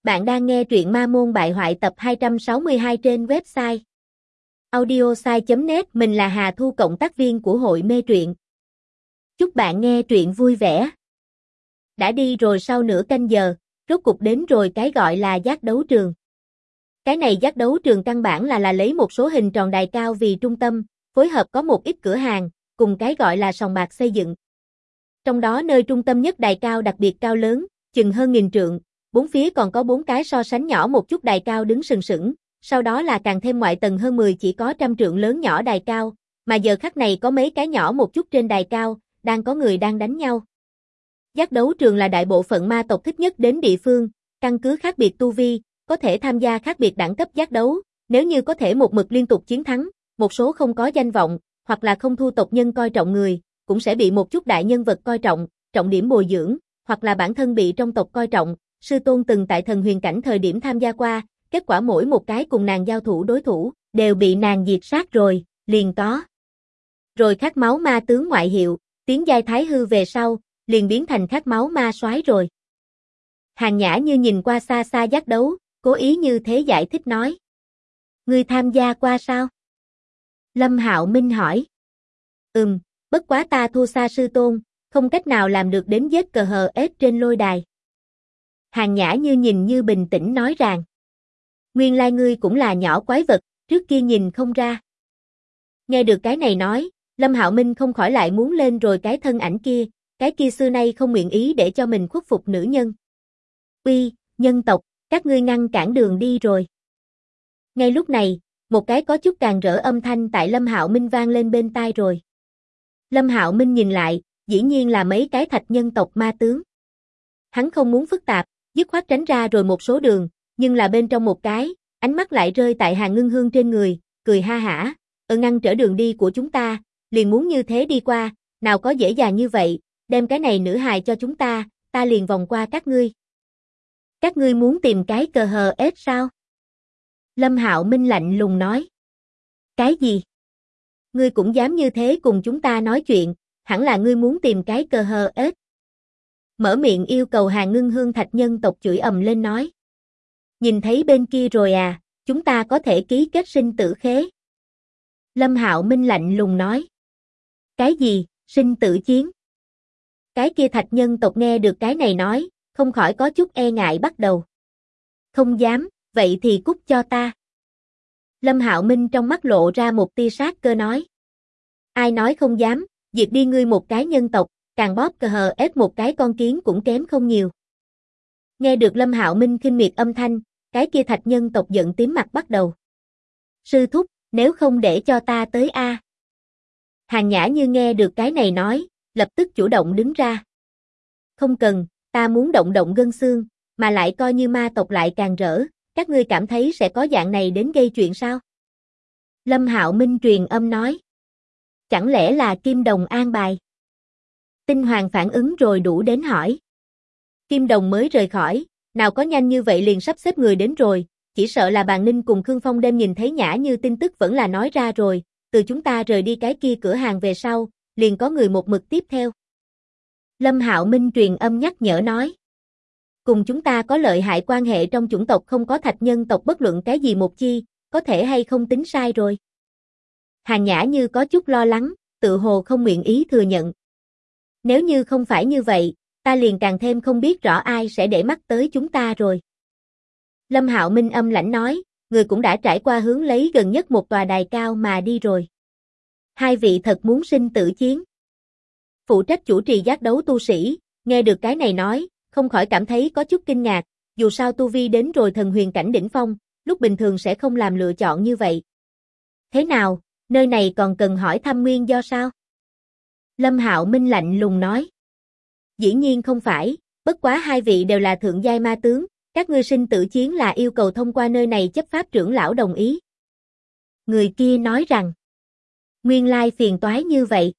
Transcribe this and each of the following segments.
Bạn đang nghe truyện Ma Môn Bại Hoại tập 262 trên website audiosai.net. Mình là Hà Thu, cộng tác viên của hội mê truyện. Chúc bạn nghe truyện vui vẻ. Đã đi rồi sau nửa canh giờ, rốt cục đến rồi cái gọi là giác đấu trường. Cái này giác đấu trường căn bản là lấy một số hình tròn đài cao vì trung tâm, phối hợp có một ít cửa hàng, cùng cái gọi là sòng bạc xây dựng. Trong đó nơi trung tâm nhất đài cao đặc biệt cao lớn, chừng hơn 1000 trượng. Bốn phía còn có 4 cái so sánh nhỏ một chút đài cao đứng sừng sững, sau đó là càng thêm ngoại tầng hơn 10 chỉ có 100 trượng lớn nhỏ đài cao, mà giờ khắc này có mấy cái nhỏ một chút trên đài cao, đang có người đang đánh nhau. Giác đấu trường là đại bộ phận ma tộc thích nhất đến địa phương, căn cứ khác biệt tu vi, có thể tham gia khác biệt đẳng cấp giác đấu, nếu như có thể một mực liên tục chiến thắng, một số không có danh vọng, hoặc là không thu tộc nhân coi trọng người, cũng sẽ bị một chút đại nhân vật coi trọng, trọng điểm bồi dưỡng, hoặc là bản thân bị trong tộc coi trọng. Sư tôn từng tại thần huyền cảnh thời điểm tham gia qua, kết quả mỗi một cái cùng nàng giao thủ đối thủ, đều bị nàng diệt sát rồi, liền có. Rồi khát máu ma tướng ngoại hiệu, tiến giai thái hư về sau, liền biến thành khát máu ma soái rồi. Hàn Nhã Như nhìn qua xa xa giác đấu, cố ý như thế giải thích nói. Ngươi tham gia qua sao? Lâm Hạo Minh hỏi. Bất quá ta thua xa sư tôn, không cách nào làm được đến giết cờ hờ ết trên lôi đài. Hàn Nhã Như nhìn như bình tĩnh nói rằng. Nguyên lai ngươi cũng là nhỏ quái vật, trước kia nhìn không ra. Nghe được cái này nói, Lâm Hạo Minh không khỏi lại muốn lên rồi cái thân ảnh kia, cái kia xưa nay không nguyện ý để cho mình khuất phục nữ nhân. Uy, nhân tộc, các ngươi ngăn cản đường đi rồi. Ngay lúc này, một cái có chút càng rỡ âm thanh tại Lâm Hạo Minh vang lên bên tai rồi. Lâm Hạo Minh nhìn lại, dĩ nhiên là mấy cái thạch nhân tộc ma tướng. Hắn không muốn phức tạp, dứt khoát tránh ra rồi một số đường, nhưng là bên trong một cái, ánh mắt lại rơi tại Hàn Ngưng Hương trên người, cười ha hả, ngăn trở đường đi của chúng ta, liền muốn như thế đi qua, nào có dễ dàng như vậy, đem cái này nữ hài cho chúng ta liền vòng qua các ngươi. Các ngươi muốn tìm cái cờ hờ ết sao? Lâm Hạo Minh lạnh lùng nói. Cái gì? Ngươi cũng dám như thế cùng chúng ta nói chuyện, hẳn là ngươi muốn tìm cái cờ hờ ết. Mở miệng yêu cầu Hàn Ngưng Hương thạch nhân tộc chửi ầm lên nói. Nhìn thấy bên kia rồi à, chúng ta có thể ký kết sinh tử khế. Lâm Hạo Minh lạnh lùng nói. Cái gì, sinh tử chiến? Cái kia thạch nhân tộc nghe được cái này nói, không khỏi có chút e ngại bắt đầu. Không dám, vậy thì cút cho ta. Lâm Hạo Minh trong mắt lộ ra một tia sát cơ nói. Ai nói không dám, diệt đi ngươi một cái nhân tộc, càng bóp cờ hờ ép một cái con kiến cũng kém không nhiều. Nghe được Lâm Hạo Minh khinh miệt âm thanh, cái kia thạch nhân tộc giận tím mặt bắt đầu. Sư thúc, nếu không để cho ta tới a. Hàn Nhã Như nghe được cái này nói, lập tức chủ động đứng ra. Không cần, ta muốn động động gân xương, mà lại coi như ma tộc lại càng rỡ, các ngươi cảm thấy sẽ có dạng này đến gây chuyện sao? Lâm Hạo Minh truyền âm nói. Chẳng lẽ là Kim Đồng an bài? Tinh Hoàng phản ứng rồi đủ đến hỏi. Kim Đồng mới rời khỏi, nào có nhanh như vậy liền sắp xếp người đến rồi, chỉ sợ là Bàn Ninh cùng Khương Phong đêm nhìn thấy Nhã Như tin tức vẫn là nói ra rồi, từ chúng ta rời đi cái kia cửa hàng về sau, liền có người một mực tiếp theo. Lâm Hạo Minh truyền âm nhắc nhở nói. Cùng chúng ta có lợi hại quan hệ trong chủng tộc không có thạch nhân tộc bất luận cái gì một chi, có thể hay không tính sai rồi. Hàn Nhã Như có chút lo lắng, tự hồ không nguyện ý thừa nhận. Nếu như không phải như vậy, ta liền càng thêm không biết rõ ai sẽ để mắt tới chúng ta rồi. Lâm Hạo Minh âm lãnh nói, người cũng đã trải qua hướng lấy gần nhất một tòa đài cao mà đi rồi. Hai vị thật muốn sinh tử chiến. Phụ trách chủ trì giác đấu tu sĩ, nghe được cái này nói, không khỏi cảm thấy có chút kinh ngạc, dù sao tu vi đến rồi thần huyền cảnh đỉnh phong, lúc bình thường sẽ không làm lựa chọn như vậy. Thế nào, nơi này còn cần hỏi thăm nguyên do sao? Lâm Hạo Minh lạnh lùng nói. Dĩ nhiên không phải, bất quá hai vị đều là thượng giai ma tướng, các ngươi sinh tử chiến là yêu cầu thông qua nơi này chấp pháp trưởng lão đồng ý. Người kia nói rằng, nguyên lai phiền toái như vậy.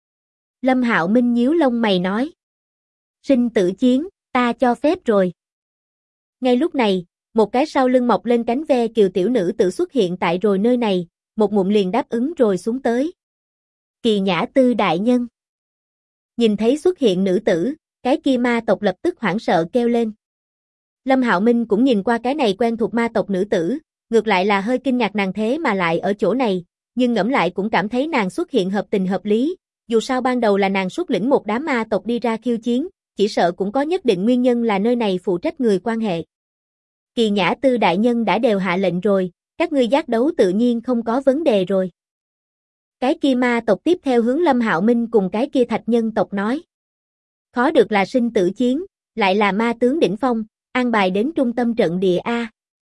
Lâm Hạo Minh nhíu lông mày nói, sinh tử chiến, ta cho phép rồi. Ngay lúc này, một cái sau lưng mọc lên cánh ve kiều tiểu nữ tự xuất hiện tại rồi nơi này, một ngụm liền đáp ứng rồi xuống tới. Kỳ Nhã Tư đại nhân. Nhìn thấy xuất hiện nữ tử, cái kia ma tộc lập tức hoảng sợ kêu lên. Lâm Hạo Minh cũng nhìn qua cái này quen thuộc ma tộc nữ tử, ngược lại là hơi kinh ngạc nàng thế mà lại ở chỗ này, nhưng ngẫm lại cũng cảm thấy nàng xuất hiện hợp tình hợp lý, dù sao ban đầu là nàng xuất lĩnh một đám ma tộc đi ra khiêu chiến, chỉ sợ cũng có nhất định nguyên nhân là nơi này phụ trách người quan hệ. Kỳ Nhã Tư đại nhân đã đều hạ lệnh rồi, các ngươi giác đấu tự nhiên không có vấn đề rồi. Cái kia ma tộc tiếp theo hướng Lâm Hạo Minh cùng cái kia thạch nhân tộc nói. Khó được là sinh tử chiến, lại là ma tướng đỉnh phong, an bài đến trung tâm trận địa A.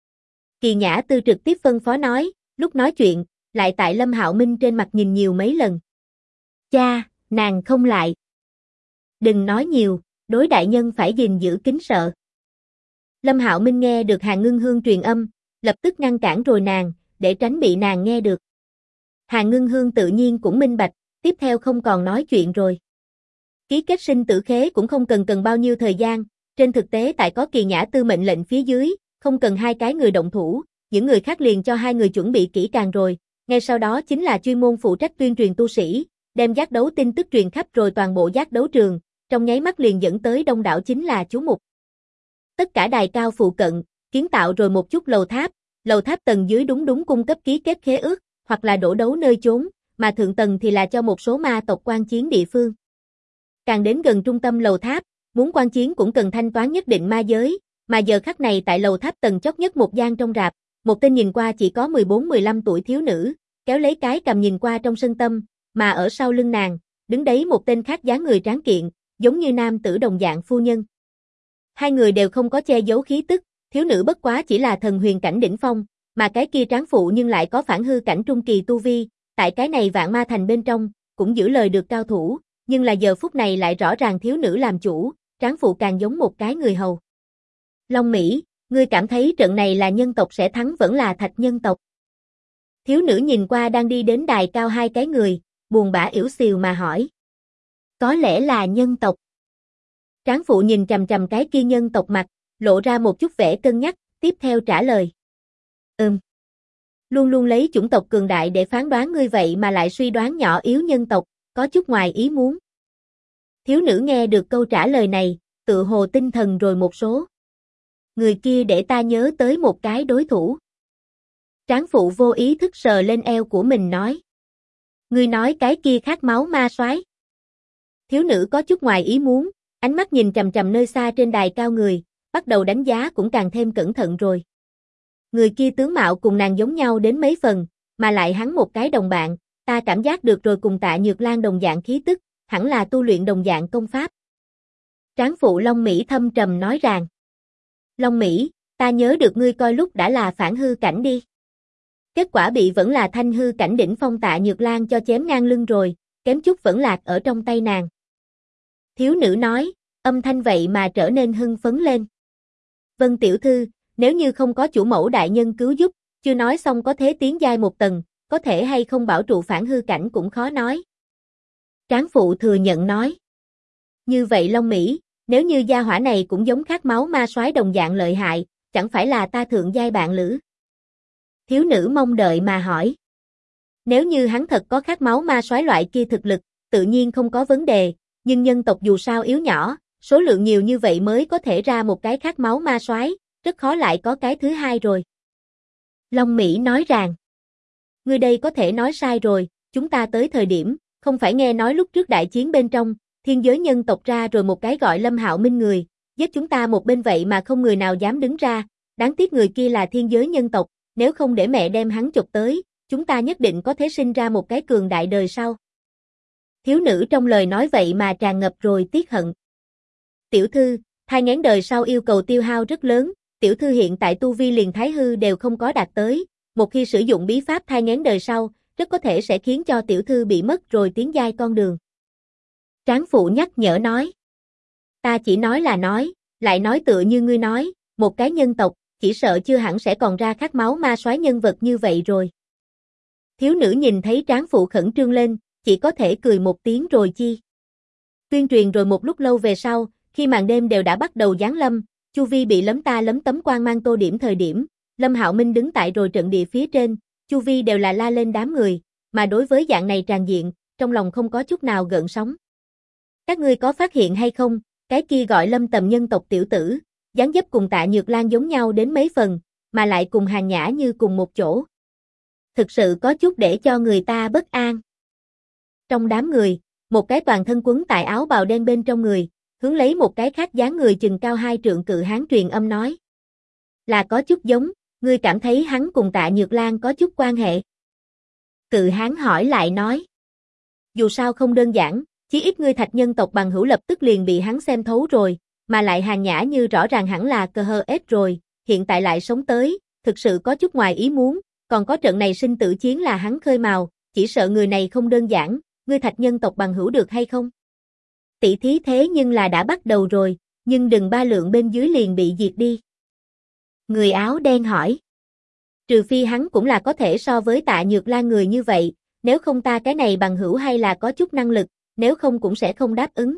Kỳ Nhã Tư trực tiếp phân phó nói, lúc nói chuyện, lại tại Lâm Hạo Minh trên mặt nhìn nhiều mấy lần. Cha, nàng không lại. Đừng nói nhiều, đối đại nhân phải gìn giữ kính sợ. Lâm Hạo Minh nghe được Hàn Ngưng Hương truyền âm, lập tức ngăn cản rồi nàng, để tránh bị nàng nghe được. Hàn Ngưng Hương tự nhiên cũng minh bạch, tiếp theo không còn nói chuyện rồi. Ký kết sinh tử khế cũng không cần bao nhiêu thời gian, trên thực tế tại có Kỳ Nhã Tư mệnh lệnh phía dưới, không cần hai cái người động thủ, những người khác liền cho hai người chuẩn bị kỹ càng rồi, ngay sau đó chính là chuyên môn phụ trách tuyên truyền tu sĩ, đem giác đấu tin tức truyền khắp rồi toàn bộ giác đấu trường, trong nháy mắt liền dẫn tới đông đảo chính là chú mục. Tất cả đài cao phụ cận, kiến tạo rồi một chút lầu tháp tầng dưới đúng cung cấp ký kết khế ước, hoặc là đổ đấu nơi chốn, mà thượng tầng thì là cho một số ma tộc quan chiến địa phương. Càng đến gần trung tâm lầu tháp, muốn quan chiến cũng cần thanh toán nhất định ma giới, mà giờ khắc này tại lầu tháp tầng chót nhất một gian trong rạp, một tên nhìn qua chỉ có 14-15 tuổi thiếu nữ, kéo lấy cái cầm nhìn qua trong sân tâm, mà ở sau lưng nàng, đứng đấy một tên khác dáng người tráng kiện, giống như nam tử đồng dạng phu nhân. Hai người đều không có che giấu khí tức, thiếu nữ bất quá chỉ là thần huyền cảnh đỉnh phong, mà cái kia tráng phụ nhưng lại có phản hư cảnh trung kỳ tu vi, tại cái này vạn ma thành bên trong, cũng giữ lời được cao thủ, nhưng là giờ phút này lại rõ ràng thiếu nữ làm chủ, tráng phụ càng giống một cái người hầu. Long Mỹ, ngươi cảm thấy trận này là nhân tộc sẽ thắng vẫn là thạch nhân tộc? Thiếu nữ nhìn qua đang đi đến đài cao hai cái người, buồn bã yểu xìu mà hỏi. Có lẽ là nhân tộc. Tráng phụ nhìn trầm trầm cái kia nhân tộc mặt, lộ ra một chút vẻ cân nhắc, tiếp theo trả lời. Luôn luôn lấy chủng tộc cường đại để phán đoán ngươi vậy mà lại suy đoán nhỏ yếu nhân tộc, có chút ngoài ý muốn. Thiếu nữ nghe được câu trả lời này, tự hồ tinh thần rồi một số. Người kia để ta nhớ tới một cái đối thủ. Tráng phụ vô ý thức sờ lên eo của mình nói. Ngươi nói cái kia khát máu ma soái. Thiếu nữ có chút ngoài ý muốn, ánh mắt nhìn trầm trầm nơi xa trên đài cao người, bắt đầu đánh giá cũng càng thêm cẩn thận rồi. Người kia tướng mạo cùng nàng giống nhau đến mấy phần, mà lại hắn một cái đồng bạn, ta cảm giác được rồi cùng Tạ Nhược Lan đồng dạng khí tức, hẳn là tu luyện đồng dạng công pháp. Tráng phụ Long Mỹ thâm trầm nói rằng. Long Mỹ, ta nhớ được ngươi coi lúc đã là phản hư cảnh đi. Kết quả bị vẫn là thanh hư cảnh đỉnh phong Tạ Nhược Lan cho chém ngang lưng rồi, kém chút vẫn lạc ở trong tay nàng. Thiếu nữ nói, âm thanh vậy mà trở nên hưng phấn lên. Vân tiểu thư, nếu như không có chủ mẫu đại nhân cứu giúp, chưa nói xong có thế tiến giai một tầng, có thể hay không bảo trụ phản hư cảnh cũng khó nói. Tráng phụ thừa nhận nói. Như vậy Long Mỹ, nếu như gia hỏa này cũng giống khát máu ma soái đồng dạng lợi hại, chẳng phải là ta thượng giai bạn lữ? Thiếu nữ mong đợi mà hỏi. Nếu như hắn thật có khát máu ma soái loại kia thực lực, tự nhiên không có vấn đề, nhưng nhân tộc dù sao yếu nhỏ, số lượng nhiều như vậy mới có thể ra một cái khát máu ma soái, rất khó lại có cái thứ hai rồi. Long Mỹ nói rằng, ngươi đây có thể nói sai rồi, chúng ta tới thời điểm, không phải nghe nói lúc trước đại chiến bên trong, thiên giới nhân tộc ra rồi một cái gọi Lâm Hạo Minh người, giết chúng ta một bên vậy mà không người nào dám đứng ra, đáng tiếc người kia là thiên giới nhân tộc, nếu không để mẹ đem hắn chụp tới, chúng ta nhất định có thể sinh ra một cái cường đại đời sau. Thiếu nữ trong lời nói vậy mà tràn ngập rồi tiếc hận. Tiểu thư, thai nghén đời sau yêu cầu tiêu hao rất lớn, tiểu thư hiện tại tu vi liền thái hư đều không có đạt tới, một khi sử dụng bí pháp thai nghén đời sau, rất có thể sẽ khiến cho tiểu thư bị mất rồi tiến giai con đường. Tráng phụ nhắc nhở nói. Ta chỉ nói là nói, lại nói tựa như ngươi nói, một cái nhân tộc, chỉ sợ chưa hẳn sẽ còn ra khát máu ma soái nhân vật như vậy rồi. Thiếu nữ nhìn thấy tráng phụ khẩn trương lên, chỉ có thể cười một tiếng rồi chi. Tuyên truyền rồi một lúc lâu về sau, khi màn đêm đều đã bắt đầu giáng lâm, chu vi bị lấm ta lấm tấm quang mang tô điểm thời điểm, Lâm Hạo Minh đứng tại rồi trận địa phía trên, chu vi đều là la lên đám người, mà đối với dạng này tràn diện, trong lòng không có chút nào gợn sóng. Các ngươi có phát hiện hay không, cái kia gọi Lâm Tầm nhân tộc tiểu tử, dáng dấp cùng Tạ Nhược Lan giống nhau đến mấy phần, mà lại cùng Hàn Nhã Như cùng một chỗ. Thực sự có chút để cho người ta bất an. Trong đám người, một cái toàn thân quấn tại áo bào đen bên trong người, hướng lấy một cái khác dáng người chừng cao 2 trượng cự hán truyền âm nói. Là có chút giống, ngươi cảm thấy hắn cùng Tạ Nhược Lan có chút quan hệ. Cự hán hỏi lại nói. Dù sao không đơn giản, chí ít ngươi Thạch nhân tộc bằng hữu lập tức liền bị hắn xem thấu rồi, mà lại Hàn Nhã Như rõ ràng hẳn là cơ hơ ết rồi, hiện tại lại sống tới, thực sự có chút ngoài ý muốn, còn có trận này sinh tử chiến là hắn khơi mào, chỉ sợ người này không đơn giản, ngươi Thạch nhân tộc bằng hữu được hay không? Tỷ thí thế nhưng là đã bắt đầu rồi, nhưng đừng ba lượng bên dưới liền bị diệt đi. Người áo đen hỏi. Trừ phi hắn cũng là có thể so với Tạ Nhược Lan người như vậy, nếu không ta cái này bằng hữu hay là có chút năng lực, nếu không cũng sẽ không đáp ứng.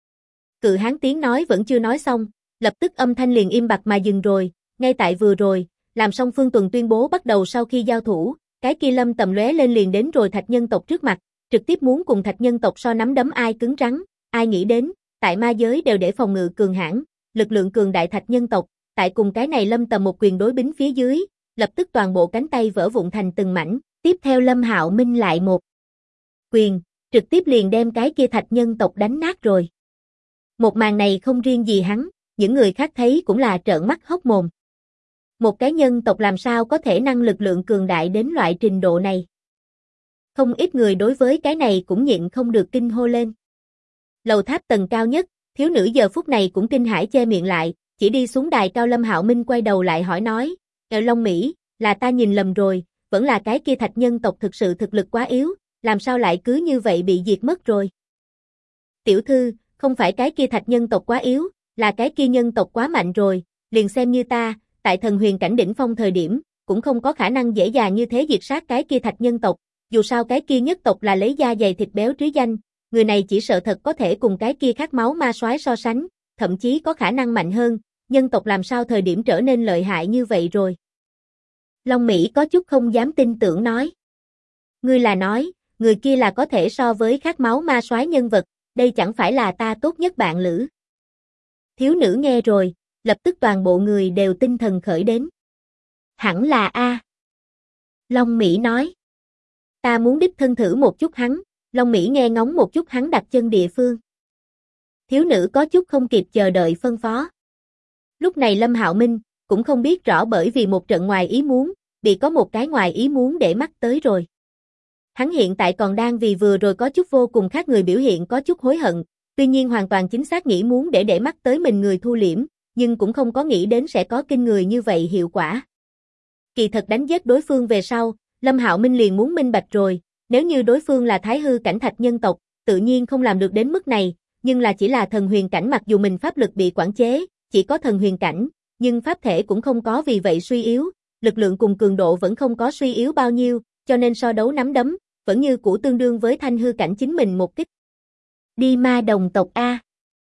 Cự hán tiếng nói vẫn chưa nói xong, lập tức âm thanh liền im bặt mà dừng rồi, ngay tại vừa rồi, làm song phương tuần tuyên bố bắt đầu sau khi giao thủ, cái kia Lâm Tầm lóe lên liền đến rồi Thạch nhân tộc trước mặt, trực tiếp muốn cùng Thạch nhân tộc so nắm đấm ai cứng rắn, ai nghĩ đến, tại ma giới đều để phòng ngự cường hãn, lực lượng cường đại Thạch nhân tộc, tại cùng cái này Lâm Tầm một quyền đối bính phía dưới, lập tức toàn bộ cánh tay vỡ vụn thành từng mảnh, tiếp theo Lâm Hạo Minh lại một quyền, trực tiếp liền đem cái kia Thạch nhân tộc đánh nát rồi. Một màn này không riêng gì hắn, những người khác thấy cũng là trợn mắt hốc mồm. Một cái nhân tộc làm sao có thể năng lực lượng cường đại đến loại trình độ này. Không ít người đối với cái này cũng nhịn không được kinh hô lên. Lầu tháp tầng cao nhất, thiếu nữ giờ phút này cũng kinh hãi che miệng lại, chỉ đi xuống đài cao Lâm Hạo Minh quay đầu lại hỏi nói, Long Mỹ, là ta nhìn lầm rồi, vẫn là cái kia Thạch nhân tộc thực sự thực lực quá yếu, làm sao lại cứ như vậy bị diệt mất rồi. Tiểu thư, không phải cái kia Thạch nhân tộc quá yếu, là cái kia nhân tộc quá mạnh rồi, liền xem như ta, tại thần huyền cảnh đỉnh phong thời điểm, cũng không có khả năng dễ dàng như thế diệt sát cái kia Thạch nhân tộc, dù sao cái kia nhất tộc là lấy da dày thịt béo trứ danh, người này chỉ sợ thật có thể cùng cái kia khát máu ma soái so sánh, thậm chí có khả năng mạnh hơn, nhân tộc làm sao thời điểm trở nên lợi hại như vậy rồi. Long Mỹ có chút không dám tin tưởng nói. Ngươi là nói, người kia là có thể so với khát máu ma soái nhân vật, đây chẳng phải là ta tốt nhất bạn lữ. Thiếu nữ nghe rồi, lập tức toàn bộ người đều tinh thần khởi đến. Hẳn là A. Long Mỹ nói. Ta muốn đích thân thử một chút hắn, Long Mỹ nghe ngóng một chút hắn đặt chân địa phương. Thiếu nữ có chút không kịp chờ đợi phân phó. Lúc này Lâm Hạo Minh, cũng không biết rõ bởi vì một trận ngoài ý muốn, bị có một cái ngoài ý muốn để mắt tới rồi. Hắn hiện tại còn đang vì vừa rồi có chút vô cùng khác người biểu hiện có chút hối hận, tuy nhiên hoàn toàn chính xác nghĩ muốn để mắt tới mình người thu liễm, nhưng cũng không có nghĩ đến sẽ có kinh người như vậy hiệu quả. Kỳ thật đánh giết đối phương về sau, Lâm Hạo Minh liền muốn minh bạch rồi, nếu như đối phương là Thái hư cảnh Thạch nhân tộc, tự nhiên không làm được đến mức này, nhưng là chỉ là thần huyền cảnh mặc dù mình pháp lực bị quản chế, chỉ có thần huyền cảnh, nhưng pháp thể cũng không có vì vậy suy yếu, lực lượng cùng cường độ vẫn không có suy yếu bao nhiêu, cho nên so đấu nắm đấm, vẫn như cũ tương đương với thanh hư cảnh chính mình một kích. Đi ma đồng tộc A.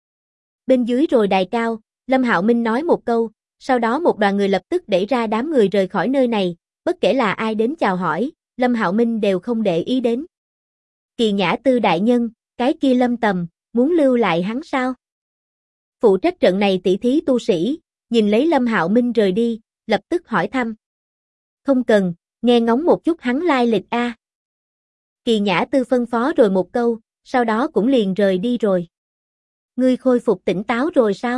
Bên dưới rồi đài cao, Lâm Hạo Minh nói một câu, sau đó một đoàn người lập tức đẩy ra đám người rời khỏi nơi này, bất kể là ai đến chào hỏi, Lâm Hạo Minh đều không để ý đến. Kỳ Nhã Tư đại nhân, cái kia Lâm Tầm, muốn lưu lại hắn sao? Phụ trách trận này tỷ thí tu sĩ, nhìn lấy Lâm Hạo Minh rời đi, lập tức hỏi thăm. Không cần, nghe ngóng một chút hắn lai lịch A. Kỳ Nhã Tư phân phó rồi một câu, sau đó cũng liền rời đi rồi. Ngươi khôi phục tỉnh táo rồi sao?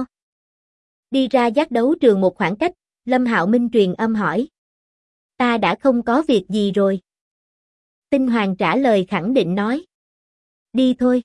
Đi ra giác đấu trường một khoảng cách, Lâm Hạo Minh truyền âm hỏi. Ta đã không có việc gì rồi. Tinh Hoàng trả lời khẳng định nói. Đi thôi.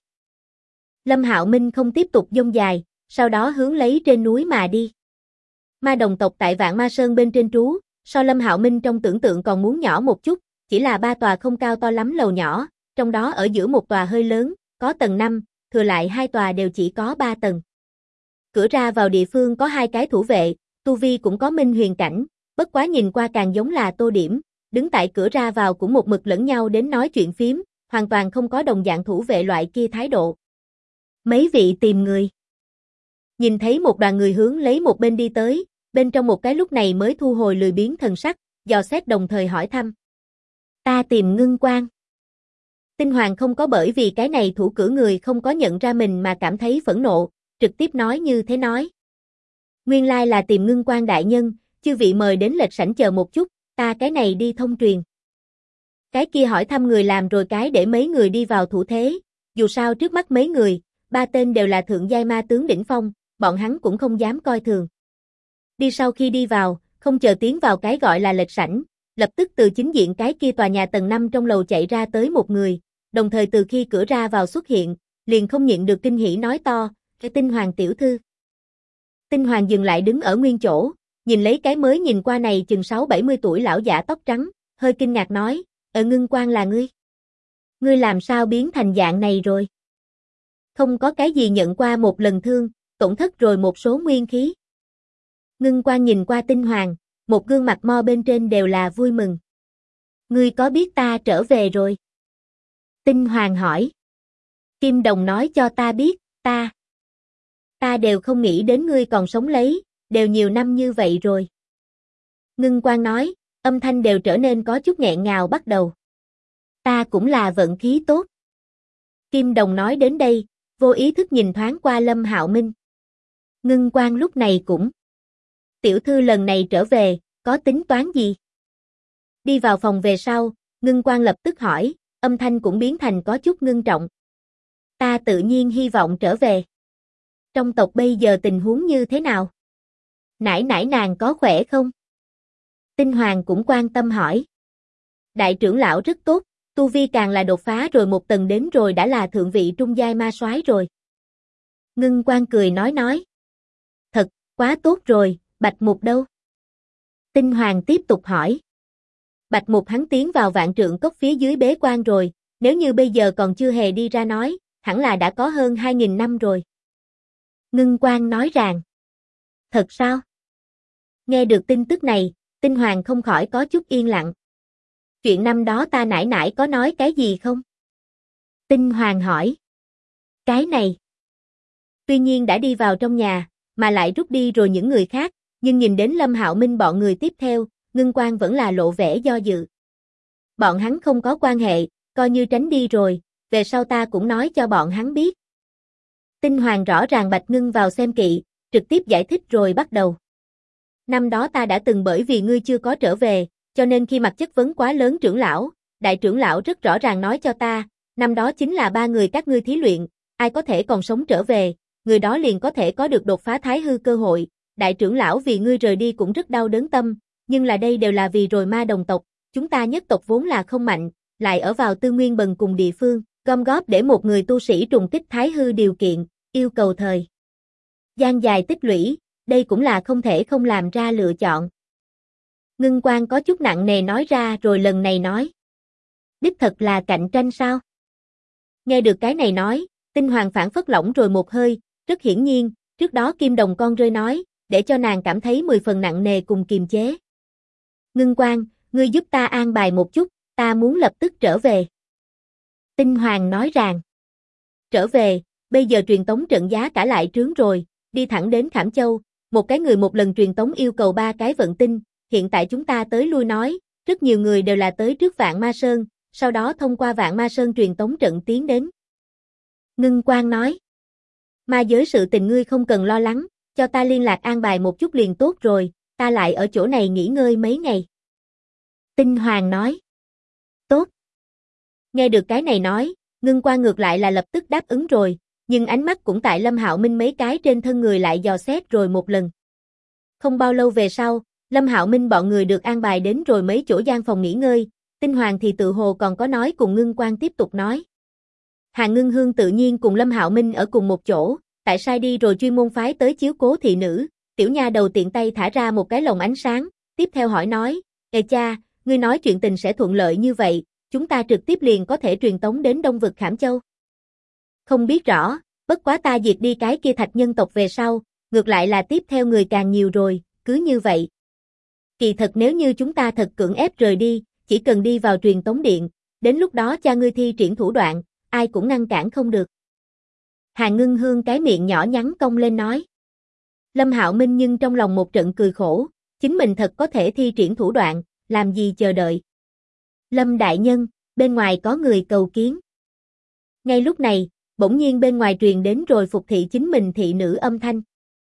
Lâm Hạo Minh không tiếp tục dông dài, sau đó hướng lấy trên núi mà đi. Ma đồng tộc tại Vạn Ma Sơn bên trên trú, so Lâm Hạo Minh trong tưởng tượng còn muốn nhỏ một chút, chỉ là 3 tòa không cao to lắm lầu nhỏ, trong đó ở giữa một tòa hơi lớn, có tầng 5, thừa lại 2 tòa đều chỉ có 3 tầng. Cửa ra vào địa phương có 2 cái thủ vệ, tu vi cũng có minh huyền cảnh, bất quá nhìn qua càng giống là Tô Điểm, đứng tại cửa ra vào cũng một mực lẫn nhau đến nói chuyện phím, hoàn toàn không có đồng dạng thủ vệ loại kia thái độ. Mấy vị tìm người. Nhìn thấy một đoàn người hướng lấy một bên đi tới, bên trong một cái lúc này mới thu hồi lười biếng thần sắc, dò xét đồng thời hỏi thăm. Ta tìm Ngưng Quang. Tinh Hoàng không có bởi vì cái này thủ cử người không có nhận ra mình mà cảm thấy phẫn nộ, trực tiếp nói như thế nói. Nguyên lai là tìm Ngưng Quan đại nhân, chư vị mời đến lệch sảnh chờ một chút, ta cái này đi thông truyền. Cái kia hỏi thăm người làm rồi cái để mấy người đi vào thủ thế, dù sao trước mắt mấy người, ba tên đều là thượng giai ma tướng đỉnh phong, bọn hắn cũng không dám coi thường. Đi sau khi đi vào, không chờ tiến vào cái gọi là lệch sảnh, lập tức từ chính diện cái kia tòa nhà tầng 5 trong lầu chạy ra tới một người, đồng thời từ khi cửa ra vào xuất hiện, liền không nhịn được kinh hỉ nói to, "Cái Tinh Hoàng tiểu thư." Tinh Hoàng dừng lại đứng ở nguyên chỗ, nhìn lấy cái mới nhìn qua này chừng 6-70 tuổi lão giả tóc trắng, hơi kinh ngạc nói, Ngưng Quan là ngươi? Ngươi làm sao biến thành dạng này rồi? Không có cái gì nhận qua một lần thương, tổn thất rồi một số nguyên khí." Ngưng Quan nhìn qua Tinh Hoàng, một gương mặt mo bên trên đều là vui mừng. "Ngươi có biết ta trở về rồi?" Tinh Hoàng hỏi. Kim Đồng nói cho ta biết, ta đều không nghĩ đến ngươi còn sống lấy, đều nhiều năm như vậy rồi. Ngưng Quan nói, âm thanh đều trở nên có chút nghẹn ngào bắt đầu. Ta cũng là vận khí tốt. Kim Đồng nói đến đây, vô ý thức nhìn thoáng qua Lâm Hạo Minh. Ngưng Quan lúc này cũng. Tiểu thư lần này trở về, có tính toán gì? Đi vào phòng về sau, Ngưng Quan lập tức hỏi, âm thanh cũng biến thành có chút ngưng trọng. Ta tự nhiên hy vọng trở về. Trong tộc bây giờ tình huống như thế nào? Nãi nãi nàng có khỏe không? Tinh Hoàng cũng quan tâm hỏi. Đại trưởng lão rất tốt, tu vi càng là đột phá rồi một tầng đến rồi đã là thượng vị trung giai ma soái rồi. Ngưng Quan cười nói. Thật, quá tốt rồi, Bạch Mục đâu? Tinh Hoàng tiếp tục hỏi. Bạch Mục hắn tiến vào Vạn Trượng Cốc phía dưới bế quan rồi, nếu như bây giờ còn chưa hề đi ra nói, hẳn là đã có hơn 2.000 năm rồi. Ngưng Quan nói rằng. Thật sao? Nghe được tin tức này, Tinh Hoàng không khỏi có chút yên lặng. Chuyện năm đó ta nãi nãi có nói cái gì không? Tinh Hoàng hỏi. Cái này. Tuy nhiên đã đi vào trong nhà, mà lại rút đi rồi những người khác, nhưng nhìn đến Lâm Hạo Minh bọn người tiếp theo, Ngưng Quan vẫn là lộ vẻ do dự. Bọn hắn không có quan hệ, coi như tránh đi rồi, về sau ta cũng nói cho bọn hắn biết. Tinh Hoàng rõ ràng Bạch Ngưng vào xem kỵ, trực tiếp giải thích rồi bắt đầu. Năm đó ta đã từng bởi vì ngươi chưa có trở về, cho nên khi mặt chất vấn quá lớn trưởng lão, đại trưởng lão rất rõ ràng nói cho ta, năm đó chính là 3 người các ngươi thí luyện, ai có thể còn sống trở về, người đó liền có thể có được đột phá thái hư cơ hội, đại trưởng lão vì ngươi rời đi cũng rất đau đớn tâm, nhưng là đây đều là vì rồi ma đồng tộc, chúng ta nhất tộc vốn là không mạnh, lại ở vào tư nguyên bần cùng địa phương, gom góp để một người tu sĩ trùng kích thái hư điều kiện, yêu cầu thời gian dài tích lũy, đây cũng là không thể không làm ra lựa chọn. Ngưng Quan có chút nặng nề nói ra rồi lần này nói. Đích thật là cạnh tranh sao? Nghe được cái này nói, Tinh Hoàng phản phất lỏng rồi một hơi, rất hiển nhiên, trước đó Kim Đồng con rơi nói, để cho nàng cảm thấy 10 phần nặng nề cùng kiềm chế. Ngưng Quan, ngươi giúp ta an bài một chút, ta muốn lập tức trở về. Tinh Hoàng nói rằng. Trở về, bây giờ truyền tống trận giá cả lại trướng rồi, đi thẳng đến Khảm Châu, một cái người một lần truyền tống yêu cầu 3 cái vận tinh, hiện tại chúng ta tới lui nói, rất nhiều người đều là tới trước Vạn Ma Sơn, sau đó thông qua Vạn Ma Sơn truyền tống trận tiến đến. Ngưng Quan nói, ma giới sự tình ngươi không cần lo lắng, cho ta liên lạc an bài một chút liền tốt rồi, ta lại ở chỗ này nghỉ ngơi mấy ngày. Tinh Hoàng nói, tốt. Nghe được cái này nói, Ngưng Quan ngược lại là lập tức đáp ứng rồi, nhưng ánh mắt cũng tại Lâm Hạo Minh mấy cái trên thân người lại dò xét rồi một lần. Không bao lâu về sau, Lâm Hạo Minh bọn người được an bài đến rồi mấy chỗ gian phòng nghỉ ngơi, Tinh Hoàng thì tự hồ còn có nói cùng Ngưng Quan tiếp tục nói. Hàn Ngưng Hương tự nhiên cùng Lâm Hạo Minh ở cùng một chỗ, tại sai đi rồi chuyên môn phái tới chiếu cố thị nữ, tiểu nha đầu tiện tay thả ra một cái lồng ánh sáng, tiếp theo hỏi nói, Ê cha, ngươi nói chuyện tình sẽ thuận lợi như vậy, chúng ta trực tiếp liền có thể truyền tống đến Đông vực Khảm Châu. Không biết rõ, bất quá ta diệt đi cái kia thạch nhân tộc về sau, ngược lại là tiếp theo người càng nhiều rồi, cứ như vậy. Kỳ thật nếu như chúng ta thật cưỡng ép rời đi, chỉ cần đi vào truyền tống điện, đến lúc đó cha ngươi thi triển thủ đoạn, ai cũng ngăn cản không được. Hàn Ngưng Hương cái miệng nhỏ nhắn cong lên nói. Lâm Hạo Minh nhưng trong lòng một trận cười khổ, chính mình thật có thể thi triển thủ đoạn, làm gì chờ đợi. Lâm đại nhân, bên ngoài có người cầu kiến. Ngay lúc này, bỗng nhiên bên ngoài truyền đến rồi phục thị chính mình thị nữ âm thanh.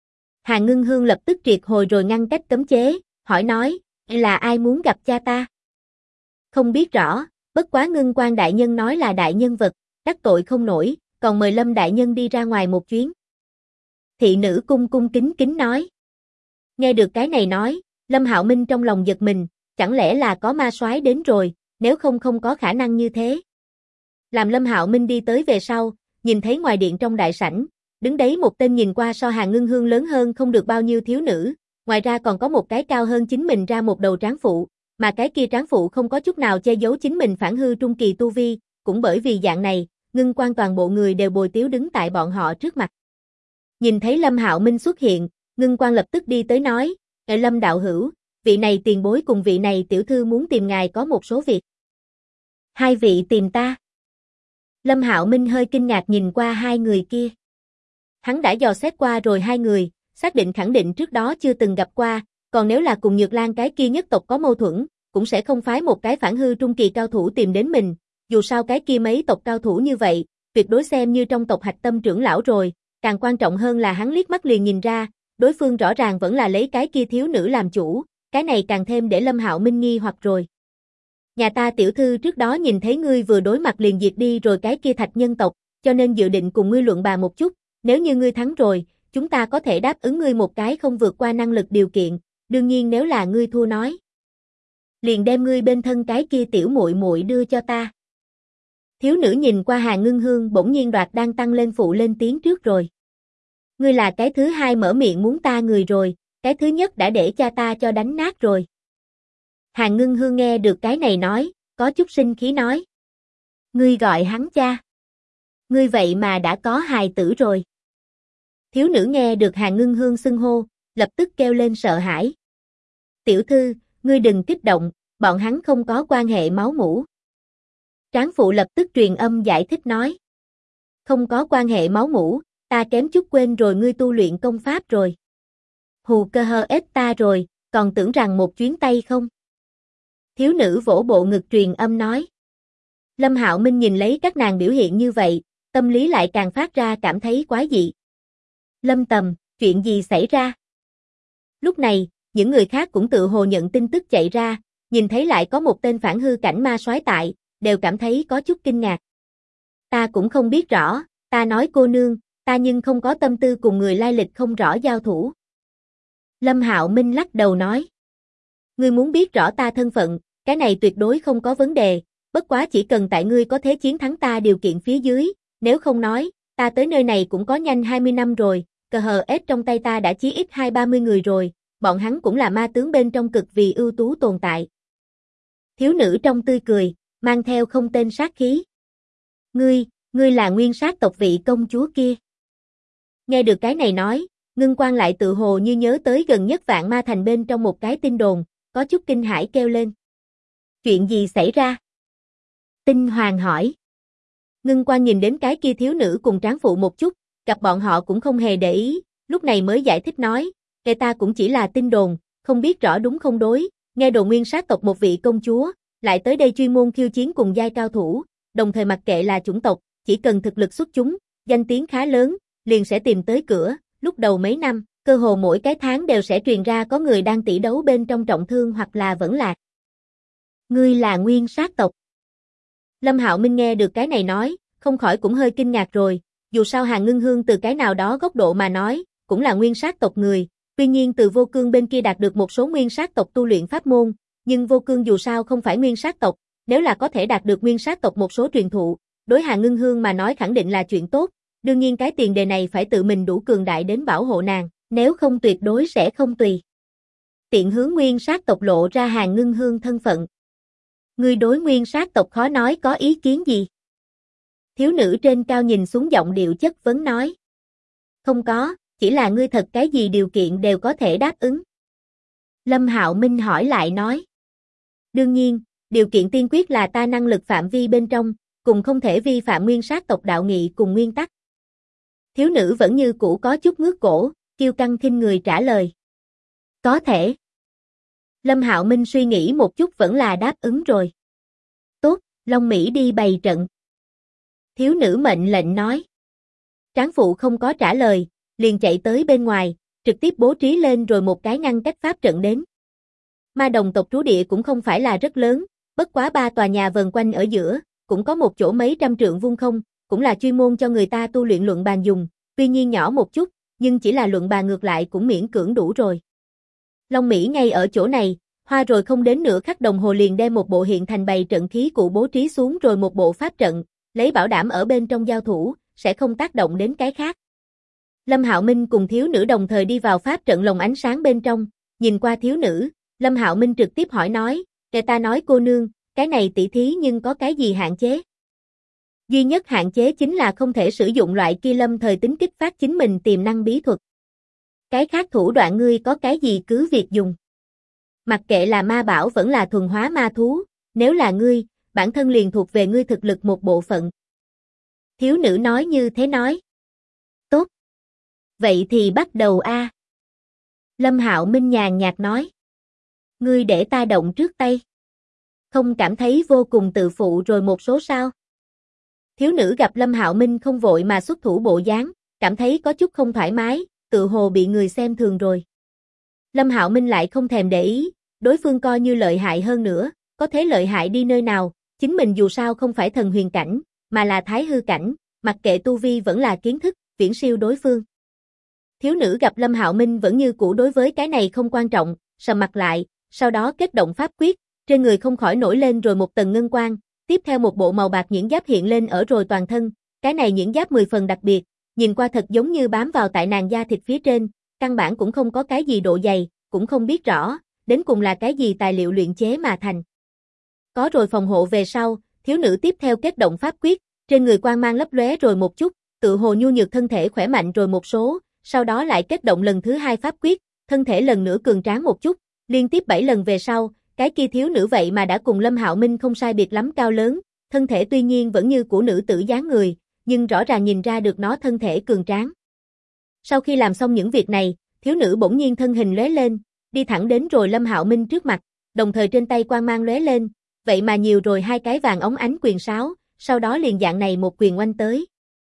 Hàn Ngưng Hương lập tức triệt hồi rồi ngăn cách cấm chế, hỏi nói, là ai muốn gặp cha ta? Không biết rõ, bất quá Ngưng Quan đại nhân nói là đại nhân vật, đắc tội không nổi, còn mời Lâm đại nhân đi ra ngoài một chuyến. Thị nữ cung cung kính kính nói. Nghe được cái này nói, Lâm Hạo Minh trong lòng giật mình, chẳng lẽ là có ma soái đến rồi, nếu không không có khả năng như thế. Làm Lâm Hạo Minh đi tới về sau, nhìn thấy ngoài điện trong đại sảnh, đứng đấy một tên nhìn qua so Hàn Ngưng Hương lớn hơn không được bao nhiêu thiếu nữ, ngoài ra còn có một cái cao hơn chính mình ra một đầu tráng phụ, mà cái kia tráng phụ không có chút nào che giấu chính mình phản hư trung kỳ tu vi, cũng bởi vì dạng này, Ngưng Quan toàn bộ người đều bồi tiếu đứng tại bọn họ trước mặt. Nhìn thấy Lâm Hạo Minh xuất hiện, Ngưng Quan lập tức đi tới nói, Lâm đạo hữu, vị này tiền bối cùng vị này tiểu thư muốn tìm ngài có một số việc. Hai vị tìm ta. Lâm Hạo Minh hơi kinh ngạc nhìn qua hai người kia. Hắn đã dò xét qua rồi hai người, xác định khẳng định trước đó chưa từng gặp qua, còn nếu là cùng Nhược Lan cái kia nhất tộc có mâu thuẫn, cũng sẽ không phái một cái phản hư trung kỳ cao thủ tìm đến mình, dù sao cái kia mấy tộc cao thủ như vậy, tuyệt đối xem như trong tộc hạch tâm trưởng lão rồi, càng quan trọng hơn là hắn liếc mắt liền nhìn ra, đối phương rõ ràng vẫn là lấy cái kia thiếu nữ làm chủ, cái này càng thêm để Lâm Hạo Minh nghi hoặc rồi. Nhà ta tiểu thư trước đó nhìn thấy ngươi vừa đối mặt liền diệt đi rồi cái kia thạch nhân tộc, cho nên dự định cùng ngươi luận bàn một chút, nếu như ngươi thắng rồi, chúng ta có thể đáp ứng ngươi một cái không vượt qua năng lực điều kiện, đương nhiên nếu là ngươi thua nói, liền đem ngươi bên thân cái kia tiểu muội muội đưa cho ta. Thiếu nữ nhìn qua Hàn Ngưng Hương bỗng nhiên đoạt đang tăng lên phụ lên tiếng trước rồi. Ngươi là cái thứ hai mở miệng muốn ta người rồi, cái thứ nhất đã để cha ta cho đánh nát rồi. Hàn Ngưng Hương nghe được cái này nói, có chút sinh khí nói. Ngươi gọi hắn cha. Ngươi vậy mà đã có hài tử rồi. Thiếu nữ nghe được Hàn Ngưng Hương xưng hô, lập tức kêu lên sợ hãi. Tiểu thư, ngươi đừng kích động, bọn hắn không có quan hệ máu mủ. Tráng phụ lập tức truyền âm giải thích nói. Không có quan hệ máu mủ, ta kém chút quên rồi ngươi tu luyện công pháp rồi. Hù cơ hơ ết ta rồi, còn tưởng rằng một chuyến tay không. Thiếu nữ vỗ bộ ngực truyền âm nói. Lâm Hạo Minh nhìn lấy các nàng biểu hiện như vậy, tâm lý lại càng phát ra cảm thấy quái dị. Lâm Tầm, chuyện gì xảy ra? Lúc này, những người khác cũng tự hồ nhận tin tức chạy ra, nhìn thấy lại có một tên phản hư cảnh ma soái tại, đều cảm thấy có chút kinh ngạc. Ta cũng không biết rõ, ta nói cô nương, ta nhưng không có tâm tư cùng người lai lịch không rõ giao thủ. Lâm Hạo Minh lắc đầu nói. Ngươi muốn biết rõ ta thân phận, cái này tuyệt đối không có vấn đề, bất quá chỉ cần tại ngươi có thế chiến thắng ta điều kiện phía dưới, nếu không nói, ta tới nơi này cũng có nhanh 20 năm rồi, cờ hờ ết trong tay ta đã chí ít 20-30 người rồi, bọn hắn cũng là ma tướng bên trong cực vì ưu tú tồn tại. Thiếu nữ trong tươi cười, mang theo không tên sát khí. Ngươi là nguyên sát tộc vị công chúa kia. Nghe được cái này nói, Ngưng Quan lại tự hồ như nhớ tới gần nhất Vạn Ma Thành bên trong một cái tin đồn, có chút kinh hãi kêu lên. Chuyện gì xảy ra? Tinh Hoàng hỏi. Ngưng Quan nhìn đến cái kia thiếu nữ cùng tráng phụ một chút, gặp bọn họ cũng không hề để ý, lúc này mới giải thích nói, kẻ ta cũng chỉ là tin đồn, không biết rõ đúng không đối, nghe đồn nguyên sát tộc một vị công chúa, lại tới đây chuyên môn khiêu chiến cùng giai cao thủ, đồng thời mặc kệ là chủng tộc, chỉ cần thực lực xuất chúng, danh tiếng khá lớn, liền sẽ tìm tới cửa, lúc đầu mấy năm, cơ hồ mỗi cái tháng đều sẽ truyền ra có người đang tỷ đấu bên trong trọng thương hoặc là vẫn lạc. Ngươi là nguyên sát tộc. Lâm Hạo Minh nghe được cái này nói, không khỏi cũng hơi kinh ngạc rồi, dù sao Hàn Ngưng Hương từ cái nào đó góc độ mà nói, cũng là nguyên sát tộc người, tuy nhiên từ Vô Cương bên kia đạt được một số nguyên sát tộc tu luyện pháp môn, nhưng Vô Cương dù sao không phải nguyên sát tộc, nếu là có thể đạt được nguyên sát tộc một số truyền thụ, đối Hàn Ngưng Hương mà nói khẳng định là chuyện tốt, đương nhiên cái tiền đề này phải tự mình đủ cường đại đến bảo hộ nàng, nếu không tuyệt đối sẽ không tùy tiện hướng nguyên sát tộc lộ ra Hàn Ngưng Hương thân phận. Ngươi đối nguyên sát tộc khó nói có ý kiến gì? Thiếu nữ trên cao nhìn xuống giọng điệu chất vấn nói. Không có, chỉ là ngươi thật cái gì điều kiện đều có thể đáp ứng. Lâm Hạo Minh hỏi lại nói. Đương nhiên, điều kiện tiên quyết là ta năng lực phạm vi bên trong, cùng không thể vi phạm nguyên sát tộc đạo nghị cùng nguyên tắc. Thiếu nữ vẫn như cũ có chút ngước cổ, kiêu căng khinh người trả lời. Có thể. Lâm Hạo Minh suy nghĩ một chút vẫn là đáp ứng rồi. Tốt, Long Mỹ đi bày trận. Thiếu nữ mệnh lệnh nói. Tráng phụ không có trả lời, liền chạy tới bên ngoài, trực tiếp bố trí lên rồi một cái ngăn cách pháp trận đến. Ma đồng tộc trú địa cũng không phải là rất lớn, bất quá 3 tòa nhà vần quanh ở giữa, cũng có một chỗ mấy trăm trượng vuông không, cũng là chuyên môn cho người ta tu luyện luận bàn dùng, tuy nhiên nhỏ một chút, nhưng chỉ là luận bàn ngược lại cũng miễn cưỡng đủ rồi. Long Mỹ ngay ở chỗ này, hoa rồi không đến nửa khắc đồng hồ liền đem một bộ hiện thành bày trận khí cụ bố trí xuống rồi một bộ pháp trận, lấy bảo đảm ở bên trong giao thủ, sẽ không tác động đến cái khác. Lâm Hạo Minh cùng thiếu nữ đồng thời đi vào pháp trận lồng ánh sáng bên trong, nhìn qua thiếu nữ, Lâm Hạo Minh trực tiếp hỏi nói, kể ta nói cô nương, cái này tỷ thí nhưng có cái gì hạn chế? Duy nhất hạn chế chính là không thể sử dụng loại kia lâm thời tính kích phát chính mình tiềm năng bí thuật. Cái khác thủ đoạn ngươi có cái gì cứ việc dùng. Mặc kệ là ma bảo vẫn là thuần hóa ma thú, nếu là ngươi, bản thân liền thuộc về ngươi thực lực một bộ phận. Thiếu nữ nói như thế nói. Tốt. Vậy thì bắt đầu a. Lâm Hạo Minh nhàn nhạt nói. Ngươi để ta động trước tay. Không cảm thấy vô cùng tự phụ rồi một số sao? Thiếu nữ gặp Lâm Hạo Minh không vội mà xuất thủ bộ dáng, cảm thấy có chút không thoải mái, tự hồ bị người xem thường rồi. Lâm Hạo Minh lại không thèm để ý, đối phương coi như lợi hại hơn nữa, có thế lợi hại đi nơi nào, chính mình dù sao không phải thần huyền cảnh, mà là thái hư cảnh, mặc kệ tu vi vẫn là kiến thức, viễn siêu đối phương. Thiếu nữ gặp Lâm Hạo Minh vẫn như cũ đối với cái này không quan trọng, sầm mặt lại, sau đó kết động pháp quyết, trên người không khỏi nổi lên rồi một tầng ngân quang, tiếp theo một bộ màu bạc nhuyễn giáp hiện lên ở rồi toàn thân, cái này nhuyễn giáp 10 phần đặc biệt, nhìn qua thật giống như bám vào tại nàng da thịt phía trên, căn bản cũng không có cái gì độ dày, cũng không biết rõ, đến cùng là cái gì tài liệu luyện chế mà thành. Có rồi phòng hộ về sau, thiếu nữ tiếp theo kết động pháp quyết, trên người quang mang lấp lóe rồi một chút, tự hồ nhu nhược thân thể khỏe mạnh rồi một số, sau đó lại kết động lần thứ 2 pháp quyết, thân thể lần nữa cường tráng một chút, liên tiếp 7 lần về sau, cái kia thiếu nữ vậy mà đã cùng Lâm Hạo Minh không sai biệt lắm cao lớn, thân thể tuy nhiên vẫn như của nữ tử dáng người, nhưng rõ ràng nhìn ra được nó thân thể cường tráng. Sau khi làm xong những việc này, thiếu nữ bỗng nhiên thân hình lóe lên, đi thẳng đến rồi Lâm Hạo Minh trước mặt, đồng thời trên tay quang mang lóe lên, vậy mà nhiều rồi 2 cái vàng óng ánh quyền sáo, sau đó liền dạng này một quyền oanh tới.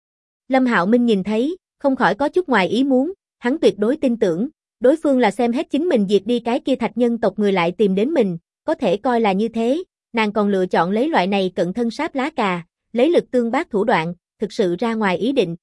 Lâm Hạo Minh nhìn thấy, không khỏi có chút ngoài ý muốn, hắn tuyệt đối tin tưởng, đối phương là xem hết chính mình diệt đi cái kia thạch nhân tộc người lại tìm đến mình, có thể coi là như thế, nàng còn lựa chọn lấy loại này cận thân sáp lá cà, lấy lực tương bác thủ đoạn, thực sự ra ngoài ý định.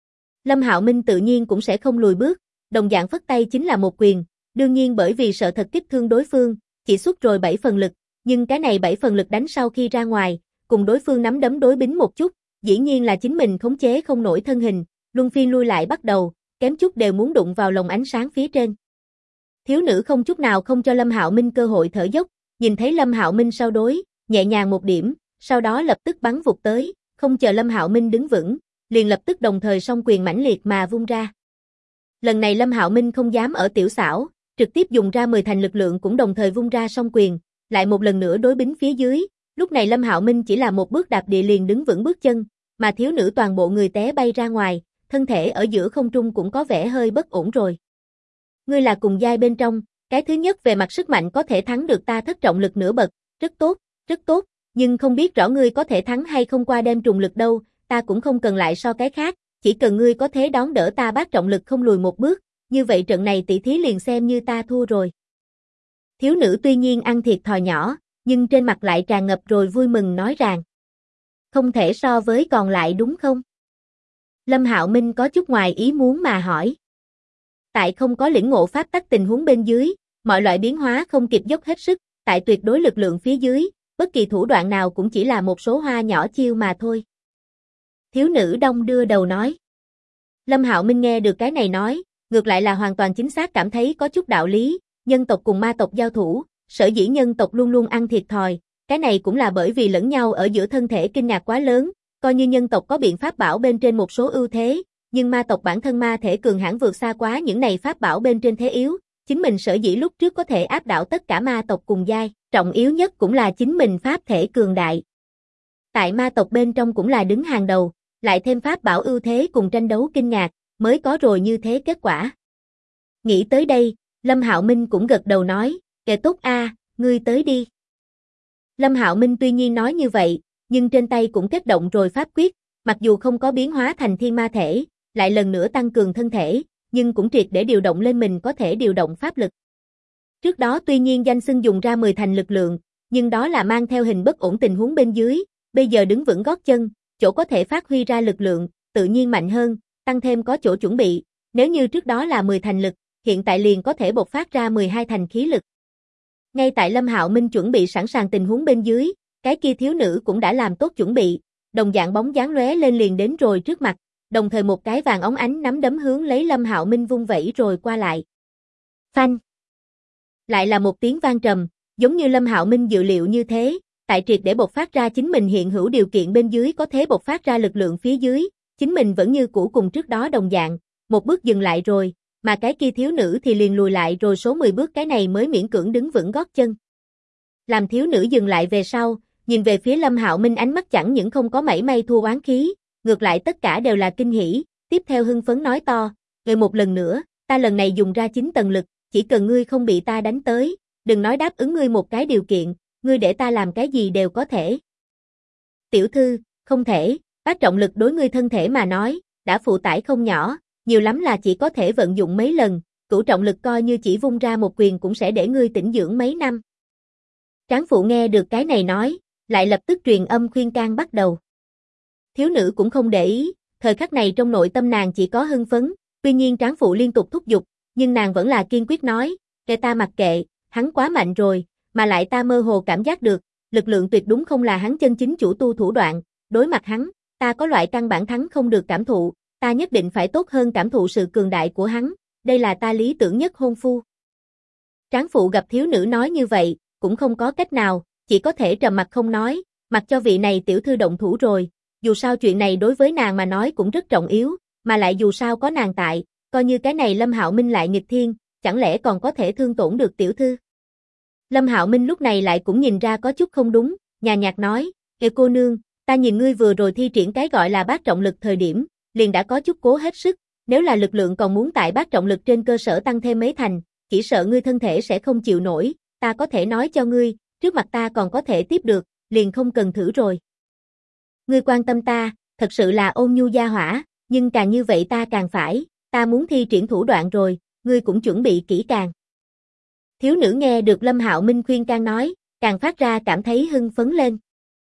Lâm Hạo Minh tự nhiên cũng sẽ không lùi bước, đồng dạng phất tay chính là một quyền, đương nhiên bởi vì sợ thật kích thương đối phương, chỉ xuất rồi 7 phần lực, nhưng cái này 7 phần lực đánh sau khi ra ngoài, cùng đối phương nắm đấm đối bính một chút, dĩ nhiên là chính mình khống chế không nổi thân hình, luân phiên lui lại bắt đầu, kém chút đều muốn đụng vào lồng ánh sáng phía trên. Thiếu nữ không chút nào không cho Lâm Hạo Minh cơ hội thở dốc, nhìn thấy Lâm Hạo Minh sau đối, nhẹ nhàng một điểm, sau đó lập tức bắn vụt tới, không chờ Lâm Hạo Minh đứng vững, liền lập tức đồng thời song quyền mãnh liệt mà vung ra. Lần này Lâm Hạo Minh không dám ở tiểu xảo, trực tiếp dùng ra 10 thành lực lượng cũng đồng thời vung ra song quyền, lại một lần nữa đối bính phía dưới, lúc này Lâm Hạo Minh chỉ là một bước đạp địa liền đứng vững bước chân, mà thiếu nữ toàn bộ người té bay ra ngoài, thân thể ở giữa không trung cũng có vẻ hơi bất ổn rồi. Ngươi là cùng giai bên trong, cái thứ nhất về mặt sức mạnh có thể thắng được ta thất trọng lực nửa bậc, rất tốt, nhưng không biết rõ ngươi có thể thắng hay không qua đem trùng lực đâu, ta cũng không cần lại so cái khác, chỉ cần ngươi có thế đón đỡ ta bát trọng lực không lùi một bước, như vậy trận này tỷ thí liền xem như ta thua rồi. Thiếu nữ tuy nhiên ăn thiệt thòi nhỏ, nhưng trên mặt lại tràn ngập rồi vui mừng nói rằng, không thể so với còn lại đúng không? Lâm Hạo Minh có chút ngoài ý muốn mà hỏi. Tại không có lĩnh ngộ pháp tắc tình huống bên dưới, mọi loại biến hóa không kịp dốc hết sức, tại tuyệt đối lực lượng phía dưới, bất kỳ thủ đoạn nào cũng chỉ là một số hoa nhỏ chiêu mà thôi. Thiếu nữ đong đưa đầu nói. Lâm Hạo Minh nghe được cái này nói, ngược lại là hoàn toàn chính xác cảm thấy có chút đạo lý, nhân tộc cùng ma tộc giao thủ, sở dĩ nhân tộc luôn luôn ăn thiệt thòi, cái này cũng là bởi vì lẫn nhau ở giữa thân thể kinh ngạc quá lớn, coi như nhân tộc có biện pháp bảo bên trên một số ưu thế, nhưng ma tộc bản thân ma thể cường hãn vượt xa quá những này pháp bảo bên trên thế yếu, chính mình sở dĩ lúc trước có thể áp đảo tất cả ma tộc cùng giai, trọng yếu nhất cũng là chính mình pháp thể cường đại. Tại ma tộc bên trong cũng là đứng hàng đầu, lại thêm pháp bảo ưu thế cùng tranh đấu kinh ngạc, mới có rồi như thế kết quả. Nghĩ tới đây, Lâm Hạo Minh cũng gật đầu nói, kệ tốt a, ngươi tới đi. Lâm Hạo Minh tuy nhiên nói như vậy, nhưng trên tay cũng kết động rồi pháp quyết, mặc dù không có biến hóa thành thiên ma thể, lại lần nữa tăng cường thân thể, nhưng cũng triệt để điều động lên mình có thể điều động pháp lực. Trước đó tuy nhiên danh xưng dùng ra 10 thành lực lượng, nhưng đó là mang theo hình bất ổn tình huống bên dưới, bây giờ đứng vững gót chân, chỗ có thể phát huy ra lực lượng, tự nhiên mạnh hơn, tăng thêm có chỗ chuẩn bị, nếu như trước đó là 10 thành lực, hiện tại liền có thể bộc phát ra 12 thành khí lực. Ngay tại Lâm Hạo Minh chuẩn bị sẵn sàng tình huống bên dưới, cái kia thiếu nữ cũng đã làm tốt chuẩn bị, đồng dạng bóng dáng lóe lên liền đến rồi trước mặt, đồng thời một cái vàng óng ánh nắm đấm hướng lấy Lâm Hạo Minh vung vẩy rồi qua lại. Phanh! Lại là một tiếng vang trầm, giống như Lâm Hạo Minh dự liệu như thế, tại triệt để bộc phát ra chính mình hiện hữu điều kiện bên dưới có thể bộc phát ra lực lượng phía dưới, chính mình vẫn như cũ cùng trước đó đồng dạng, một bước dừng lại rồi, mà cái kia thiếu nữ thì liền lùi lại rồi số 10 bước cái này mới miễn cưỡng đứng vững gót chân. Làm thiếu nữ dừng lại về sau, nhìn về phía Lâm Hạo Minh ánh mắt chẳng những không có mảy may thua oán khí, ngược lại tất cả đều là kinh hỉ, tiếp theo hưng phấn nói to, "Rồi một lần nữa, ta lần này dùng ra 9 tầng lực, chỉ cần ngươi không bị ta đánh tới, đừng nói đáp ứng ngươi một cái điều kiện, ngươi để ta làm cái gì đều có thể." "Tiểu thư, không thể, bát trọng lực đối ngươi thân thể mà nói, đã phụ tải không nhỏ, nhiều lắm là chỉ có thể vận dụng mấy lần, cửu trọng lực coi như chỉ vung ra một quyền cũng sẽ để ngươi tĩnh dưỡng mấy năm." Tráng phụ nghe được cái này nói, lại lập tức truyền âm khuyên can bắt đầu. Thiếu nữ cũng không để ý, thời khắc này trong nội tâm nàng chỉ có hưng phấn, tuy nhiên tráng phụ liên tục thúc giục, nhưng nàng vẫn là kiên quyết nói, "Kệ ta mặc kệ, hắn quá mạnh rồi, mà lại ta mơ hồ cảm giác được, lực lượng tuyệt đúng không là hắn chân chính chủ tu thủ đoạn, đối mặt hắn, ta có loại căn bản thắng không được cảm thụ, ta nhất định phải tốt hơn cảm thụ sự cường đại của hắn, đây là ta lý tưởng nhất hôn phu." Tráng phụ gặp thiếu nữ nói như vậy, cũng không có cách nào, chỉ có thể trầm mặt không nói, mặc cho vị này tiểu thư động thủ rồi, dù sao chuyện này đối với nàng mà nói cũng rất trọng yếu, mà lại dù sao có nàng tại, coi như cái này Lâm Hạo Minh lại nghịch thiên, chẳng lẽ còn có thể thương tổn được tiểu thư. Lâm Hạo Minh lúc này lại cũng nhìn ra có chút không đúng, nhàn nhạt nói, "Kìa cô nương, ta nhìn ngươi vừa rồi thi triển cái gọi là bát trọng lực thời điểm, liền đã có chút cố hết sức, nếu là lực lượng còn muốn tại bát trọng lực trên cơ sở tăng thêm mấy thành, chỉ sợ ngươi thân thể sẽ không chịu nổi, ta có thể nói cho ngươi, trước mặt ta còn có thể tiếp được, liền không cần thử rồi. Ngươi quan tâm ta, thật sự là ôn nhu gia hỏa, nhưng càng như vậy ta càng phải, ta muốn thi triển thủ đoạn rồi, ngươi cũng chuẩn bị kỹ càng." Thiếu nữ nghe được Lâm Hạo Minh khuyên can nói, càng phát ra cảm thấy hưng phấn lên.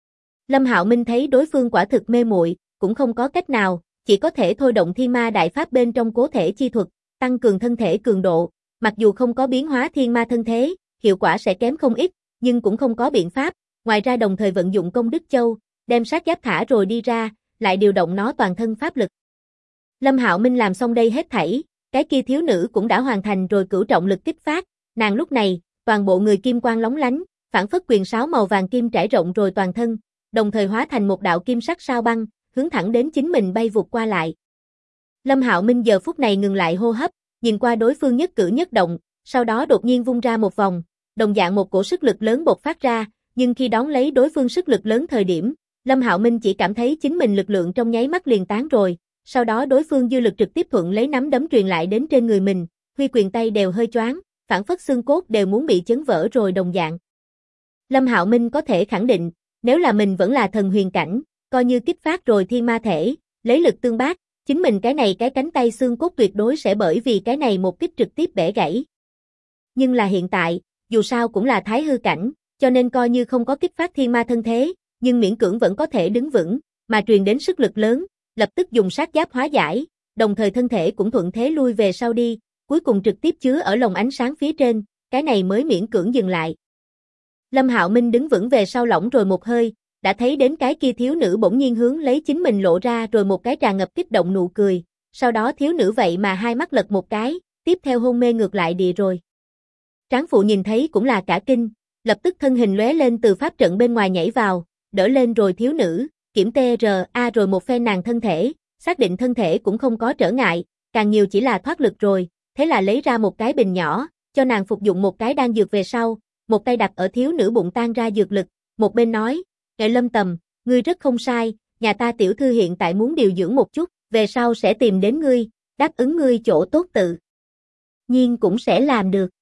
Lâm Hạo Minh thấy đối phương quả thực mê muội, cũng không có cách nào, chỉ có thể thôi động Thiên Ma Đại Pháp bên trong cố thể chi thuật, tăng cường thân thể cường độ, mặc dù không có biến hóa thiên ma thân thế, hiệu quả sẽ kém không ít, nhưng cũng không có biện pháp, ngoài ra đồng thời vận dụng công đức châu, đem sát giáp thả rồi đi ra, lại điều động nó toàn thân pháp lực. Lâm Hạo Minh làm xong đây hết thảy, cái kia thiếu nữ cũng đã hoàn thành rồi cửu trọng lực kích phát, nàng lúc này, toàn bộ người kim quang lóng lánh, phảng phất quyền sáo màu vàng kim trải rộng rồi toàn thân, đồng thời hóa thành một đạo kim sắc sao băng, hướng thẳng đến chính mình bay vụt qua lại. Lâm Hạo Minh giờ phút này ngừng lại hô hấp, nhìn qua đối phương nhất cử nhất động, sau đó đột nhiên vung ra một vòng, đồng dạng một cổ sức lực lớn bộc phát ra, nhưng khi đón lấy đối phương sức lực lớn thời điểm, Lâm Hạo Minh chỉ cảm thấy chính mình lực lượng trong nháy mắt liền tán rồi, sau đó đối phương dư lực trực tiếp thuận lấy nắm đấm truyền lại đến trên người mình, huy quyền tay đều hơi choáng, phảng phất xương cốt đều muốn bị chấn vỡ rồi đồng dạng. Lâm Hạo Minh có thể khẳng định, nếu là mình vẫn là thần huyền cảnh, coi như kích phát rồi thiên ma thể, lấy lực tương bác, chính mình cái này cái cánh tay xương cốt tuyệt đối sẽ bởi vì cái này một kích trực tiếp bẻ gãy. Nhưng là hiện tại, dù sao cũng là thái hư cảnh, cho nên coi như không có kích phát thiên ma thân thế, nhưng miễn cưỡng vẫn có thể đứng vững, mà truyền đến sức lực lớn, lập tức dùng sát giáp hóa giải, đồng thời thân thể cũng thuận thế lui về sau đi, cuối cùng trực tiếp chứa ở lồng ánh sáng phía trên, cái này mới miễn cưỡng dừng lại. Lâm Hạo Minh đứng vững về sau lỏng rồi một hơi, đã thấy đến cái kia thiếu nữ bỗng nhiên hướng lấy chính mình lộ ra rồi một cái tràn ngập kích động nụ cười, sau đó thiếu nữ vậy mà hai mắt lật một cái, tiếp theo hôn mê ngược lại địa rồi. Tráng phụ nhìn thấy cũng là cả kinh, lập tức thân hình lóe lên từ pháp trận bên ngoài nhảy vào, đỡ lên rồi thiếu nữ, kiểm TRA rồi một phen nàng thân thể, xác định thân thể cũng không có trở ngại, càng nhiều chỉ là thoát lực rồi, thế là lấy ra một cái bình nhỏ, cho nàng phục dụng một cái đan dược về sau, một tay đặt ở thiếu nữ bụng tan ra dược lực, một bên nói, "Nghệ Lâm Tầm, ngươi rất không sai, nhà ta tiểu thư hiện tại muốn điều dưỡng một chút, về sau sẽ tìm đến ngươi, đáp ứng ngươi chỗ tốt tự nhiên cũng sẽ làm được."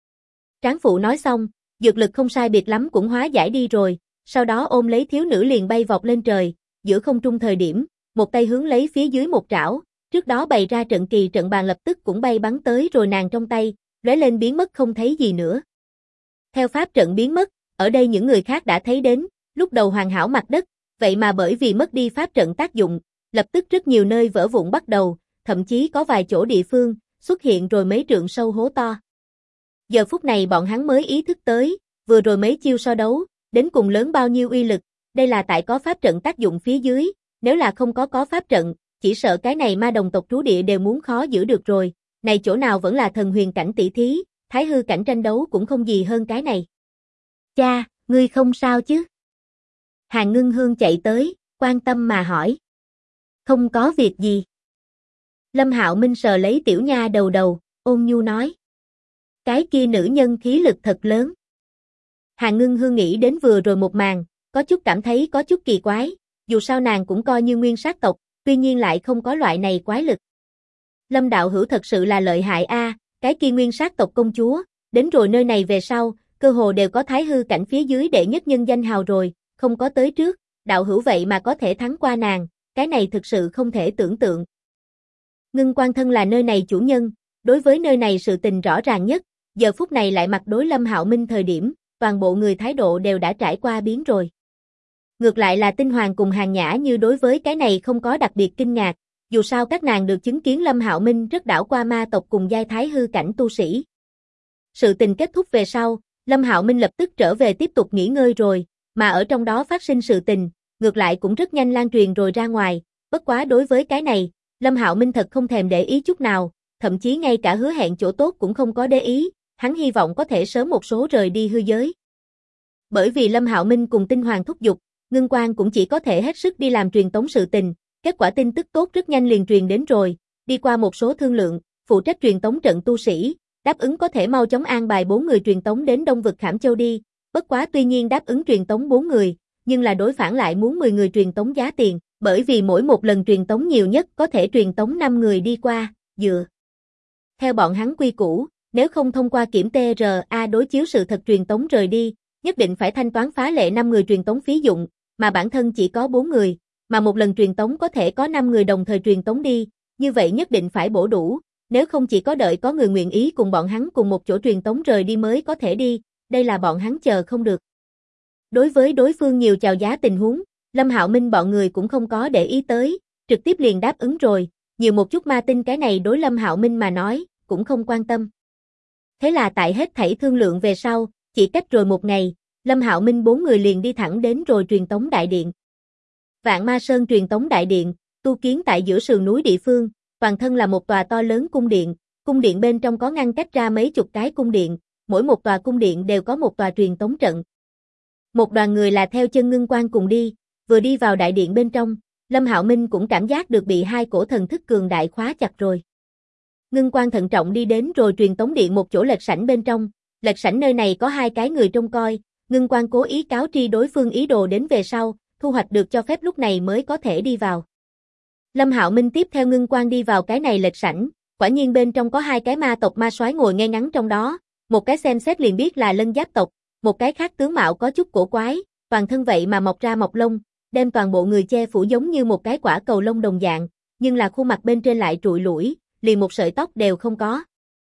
Tráng phụ nói xong, dược lực không sai biệt lắm cũng hóa giải đi rồi, sau đó ôm lấy thiếu nữ liền bay vọt lên trời, giữa không trung thời điểm, một tay hướng lấy phía dưới một trảo, trước đó bày ra trận kỳ trận bàn lập tức cũng bay bắn tới rồi nàng trong tay, lóe lên biến mất không thấy gì nữa. Theo pháp trận biến mất, ở đây những người khác đã thấy đến, lúc đầu hoàn hảo mặt đất, vậy mà bởi vì mất đi pháp trận tác dụng, lập tức rất nhiều nơi vỡ vụn bắt đầu, thậm chí có vài chỗ địa phương, xuất hiện rồi mấy trượng sâu hố to. Giờ phút này bọn hắn mới ý thức tới, vừa rồi mấy chiêu so đấu, đến cùng lớn bao nhiêu uy lực, đây là tại có pháp trận tác dụng phía dưới, nếu là không có pháp trận, chỉ sợ cái này ma đồng tộc trú địa đều muốn khó giữ được rồi, này chỗ nào vẫn là thần huyền cảnh tỷ thí, thái hư cảnh tranh đấu cũng không gì hơn cái này. Cha, ngươi không sao chứ? Hàn Ngưng Hương chạy tới, quan tâm mà hỏi. Không có việc gì. Lâm Hạo Minh sờ lấy tiểu nha đầu, ôn nhu nói. Cái kia nữ nhân khí lực thật lớn. Hàn Ngưng Hương nghĩ đến vừa rồi một màn, có chút cảm thấy có chút kỳ quái, dù sao nàng cũng coi như nguyên sát tộc, tuy nhiên lại không có loại này quái lực. Lâm đạo hữu thật sự là lợi hại a, cái kia nguyên sát tộc công chúa, đến rồi nơi này về sau, cơ hồ đều có thái hư cảnh phía dưới đệ nhất nhân danh hào rồi, không có tới trước, đạo hữu vậy mà có thể thắng qua nàng, cái này thực sự không thể tưởng tượng. Ngưng Quan thân là nơi này chủ nhân, đối với nơi này sự tình rõ ràng nhất, giờ phút này lại mặt đối Lâm Hạo Minh thời điểm, toàn bộ người thái độ đều đã trải qua biến rồi. Ngược lại là Tinh Hoàng cùng Hàn Nhã như đối với cái này không có đặc biệt kinh ngạc, dù sao các nàng được chứng kiến Lâm Hạo Minh rất đảo qua ma tộc cùng giai thái hư cảnh tu sĩ. Sự tình kết thúc về sau, Lâm Hạo Minh lập tức trở về tiếp tục nghỉ ngơi rồi, mà ở trong đó phát sinh sự tình, ngược lại cũng rất nhanh lan truyền rồi ra ngoài, bất quá đối với cái này, Lâm Hạo Minh thật không thèm để ý chút nào, thậm chí ngay cả hứa hẹn chỗ tốt cũng không có để ý, hắn hy vọng có thể sớm một số rời đi hư giới. Bởi vì Lâm Hạo Minh cùng Tinh Hoàng thúc giục, Ngưng Quan cũng chỉ có thể hết sức đi làm truyền tống sự tình, kết quả tin tức tốt rất nhanh liền truyền đến rồi, đi qua một số thương lượng, phụ trách truyền tống trận tu sĩ, đáp ứng có thể mau chóng an bài 4 người truyền tống đến Đông vực Khảm Châu đi, bất quá tuy nhiên đáp ứng truyền tống 4 người, nhưng là đối phản lại muốn 10 người truyền tống giá tiền, bởi vì mỗi một lần truyền tống nhiều nhất có thể truyền tống 5 người đi qua, dựa. Theo bọn hắn quy củ, nếu không thông qua kiểm TRA đối chiếu sự thật truyền tống rời đi, nhất định phải thanh toán phá lệ 5 người truyền tống phí dụng, mà bản thân chỉ có 4 người, mà một lần truyền tống có thể có 5 người đồng thời truyền tống đi, như vậy nhất định phải bổ đủ, nếu không chỉ có đợi có người nguyện ý cùng bọn hắn cùng một chỗ truyền tống rời đi mới có thể đi, đây là bọn hắn chờ không được. Đối với đối phương nhiều chào giá tình huống, Lâm Hạo Minh bọn người cũng không có để ý tới, trực tiếp liền đáp ứng rồi, nhiều một chút ma tinh cái này đối Lâm Hạo Minh mà nói, cũng không quan tâm. Thế là tại hết thảy thương lượng về sau, chỉ cách rồi một ngày, Lâm Hạo Minh 4 người liền đi thẳng đến rồi truyền tống đại điện. Vạn Ma Sơn truyền tống đại điện, tu kiến tại giữa sườn núi địa phương, toàn thân là một tòa to lớn cung điện bên trong có ngăn cách ra mấy chục cái cung điện, mỗi một tòa cung điện đều có một tòa truyền tống trận. Một đoàn người là theo chân Ngưng Quan cùng đi, vừa đi vào đại điện bên trong, Lâm Hạo Minh cũng cảm giác được bị hai cổ thần thức cường đại khóa chặt rồi. Ngưng Quan thận trọng đi đến rồi truyền tống điện một chỗ lệch sảnh bên trong, lệch sảnh nơi này có 2 cái người trông coi, Ngưng Quan cố ý cáo tri đối phương ý đồ đến về sau, thu hoạch được cho phép lúc này mới có thể đi vào. Lâm Hạo Minh tiếp theo Ngưng Quan đi vào cái này lệch sảnh, quả nhiên bên trong có 2 cái ma tộc ma soái ngồi ngay ngắn trong đó, một cái xem xét liền biết là Lân Giáp tộc, một cái khác tướng mạo có chút cổ quái, toàn thân vậy mà mọc ra mọc lông, đem toàn bộ người che phủ giống như một cái quả cầu lông đồng dạng, nhưng là khuôn mặt bên trên lại trụi lủi, liền một sợi tóc đều không có.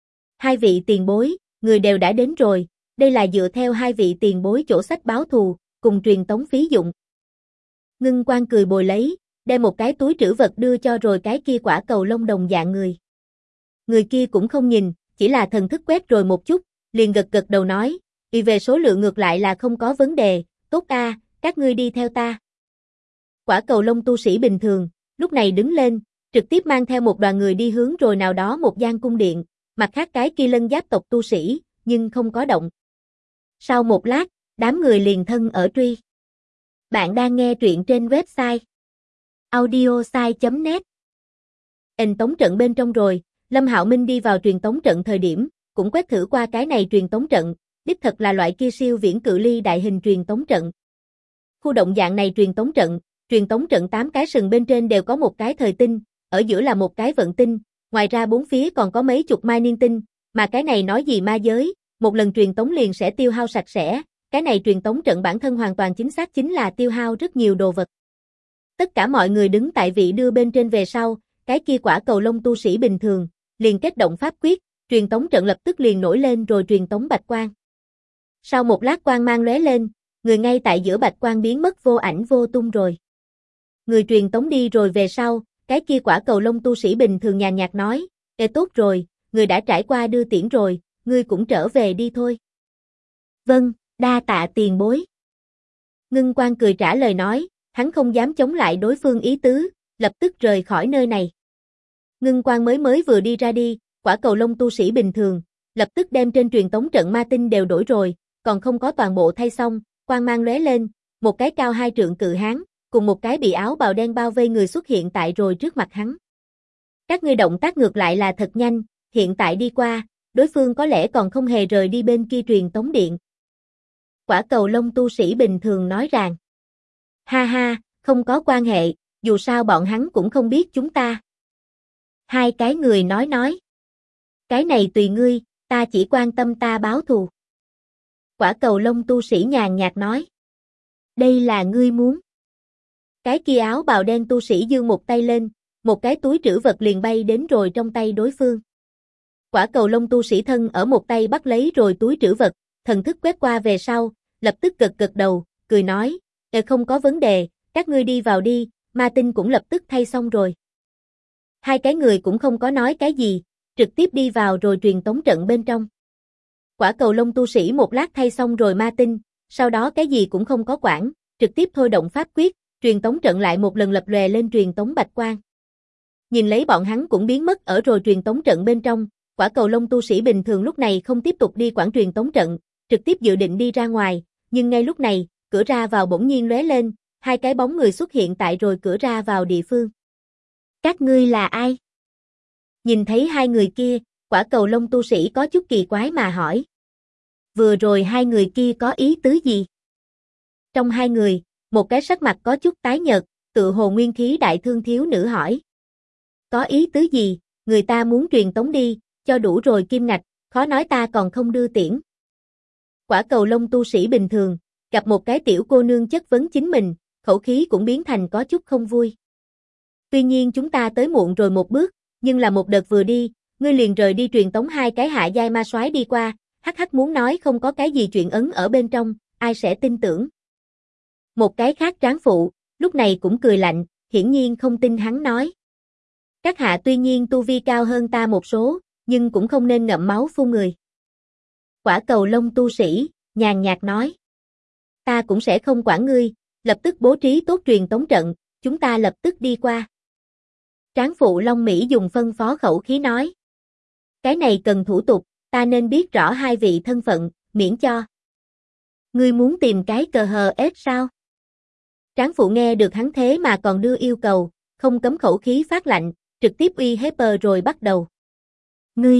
2 vị tiền bối, người đều đã đến rồi, đây là dựa theo 2 vị tiền bối chỗ sách báo thù, cùng truyền tống phí dụng. Ngưng Quan cười bồi lấy, đem một cái túi trữ vật đưa cho rồi cái kia quả cầu lông đồng dạng người. Người kia cũng không nhìn, chỉ là thần thức quét rồi một chút, liền gật gật đầu nói, vì về số lượng ngược lại là không có vấn đề, tốt a, các ngươi đi theo ta. Quả cầu lông tu sĩ bình thường, lúc này đứng lên, trực tiếp mang theo một đoàn người đi hướng rồi nào đó một gian cung điện, mặt khác cái kia Lân Giáp tộc tu sĩ, nhưng không có động. Sau một lát, đám người liền thân ở truy. Bạn đang nghe truyện trên website audiosai.net. Tống trận bên trong rồi, Lâm Hạo Minh đi vào truyền tống trận thời điểm, cũng quét thử qua cái này truyền tống trận, đích thật là loại kia siêu viễn cự ly đại hình truyền tống trận. Khu động dạng này truyền tống trận 8 cái sừng bên trên đều có một cái thời tinh, ở giữa là một cái vận tinh, ngoài ra 4 phía còn có mấy chục mai niên tinh, mà cái này nói gì ma giới, một lần truyền tống liền sẽ tiêu hao sạch sẽ, cái này truyền tống trận bản thân hoàn toàn chính xác chính là tiêu hao rất nhiều đồ vật. Tất cả mọi người đứng tại vị đưa bên trên về sau, cái kia quả cầu lông tu sĩ bình thường, liền kết động pháp quyết, truyền tống trận lập tức liền nổi lên rồi truyền tống bạch quang. Sau một lát quang mang lóe lên, người ngay tại giữa bạch quang biến mất vô ảnh vô tung rồi. Người truyền tống đi rồi về sau, cái kia quả cầu lông tu sĩ bình thường nhàn nhạt nói, tốt rồi, người đã trải qua đưa tiễn rồi, ngươi cũng trở về đi thôi. Vâng, đa tạ tiền bối. Ngưng Quang cười trả lời nói, hắn không dám chống lại đối phương ý tứ, lập tức rời khỏi nơi này. Ngưng Quang mới vừa đi ra đi, quả cầu lông tu sĩ bình thường, lập tức đem trên truyền tống trận ma tinh đều đổi rồi, còn không có toàn bộ thay xong, quang mang lóe lên, một cái cao 2 trượng cự hán, cùng một cái bị áo bào đen bao vây người xuất hiện tại rồi trước mặt hắn. Các ngươi động tác ngược lại là thật nhanh, hiện tại đi qua, đối phương có lẽ còn không hề rời đi bên kia truyền tống điện. Quả cầu lông tu sĩ bình thường nói rằng, ha ha, không có quan hệ, dù sao bọn hắn cũng không biết chúng ta. Hai cái người nói, cái này tùy ngươi, ta chỉ quan tâm ta báo thù. Quả cầu lông tu sĩ nhàn nhạt nói, đây là ngươi muốn. Cái kia áo bào đen tu sĩ giương một tay lên, một cái túi trữ vật liền bay đến rồi trong tay đối phương. Quả cầu lông tu sĩ thân ở một tay bắt lấy rồi túi trữ vật, thần thức quét qua về sau, lập tức gật đầu, cười nói, không có vấn đề, các ngươi đi vào đi, ma tinh cũng lập tức thay xong rồi. Hai cái người cũng không có nói cái gì, trực tiếp đi vào rồi truyền tống trận bên trong. Quả cầu lông tu sĩ một lát thay xong rồi ma tinh, sau đó cái gì cũng không có quản, trực tiếp thôi động pháp quyết, truyền tống trận lại một lần lập lòe lên truyền tống bạch quang. Nhìn lấy bọn hắn cũng biến mất ở rồi truyền tống trận bên trong, quả cầu lông tu sĩ bình thường lúc này không tiếp tục đi quản truyền tống trận, trực tiếp dự định đi ra ngoài, nhưng ngay lúc này, cửa ra vào bỗng nhiên lóe lên, hai cái bóng người xuất hiện tại rồi cửa ra vào địa phương. Các ngươi là ai? Nhìn thấy hai người kia, quả cầu lông tu sĩ có chút kỳ quái mà hỏi. Vừa rồi hai người kia có ý tứ gì? Trong hai người, một cái sắc mặt có chút tái nhợt, tự hồ nguyên khí đại thương thiếu nữ hỏi. Có ý tứ gì, người ta muốn truyền tống đi, cho đủ rồi kim ngạch, khó nói ta còn không đưa tiễn. Quả cầu lông tu sĩ bình thường, gặp một cái tiểu cô nương chất vấn chính mình, khẩu khí cũng biến thành có chút không vui. Tuy nhiên chúng ta tới muộn rồi một bước, nhưng là một đợt vừa đi, ngươi liền rời đi truyền tống hai cái hạ giai ma soái đi qua, hắc muốn nói không có cái gì chuyện ấn ở bên trong, ai sẽ tin tưởng. Một cái khác tráng phụ, lúc này cũng cười lạnh, hiển nhiên không tin hắn nói. Các hạ tuy nhiên tu vi cao hơn ta một số, nhưng cũng không nên ngậm máu phun người. Quả cầu lông tu sĩ, nhàn nhạt nói. Ta cũng sẽ không quản ngươi, lập tức bố trí tốt truyền tống trận, chúng ta lập tức đi qua. Tráng phụ Long Mỹ dùng phân phó khẩu khí nói. Cái này cần thủ tục, ta nên biết rõ hai vị thân phận, miễn cho. Ngươi muốn tìm cái cờ hờ ết sao? Tráng phụ nghe được hắn thế mà còn đưa yêu cầu, không cấm khẩu khí phát lạnh, trực tiếp uy hiếp rồi bắt đầu. Ngươi!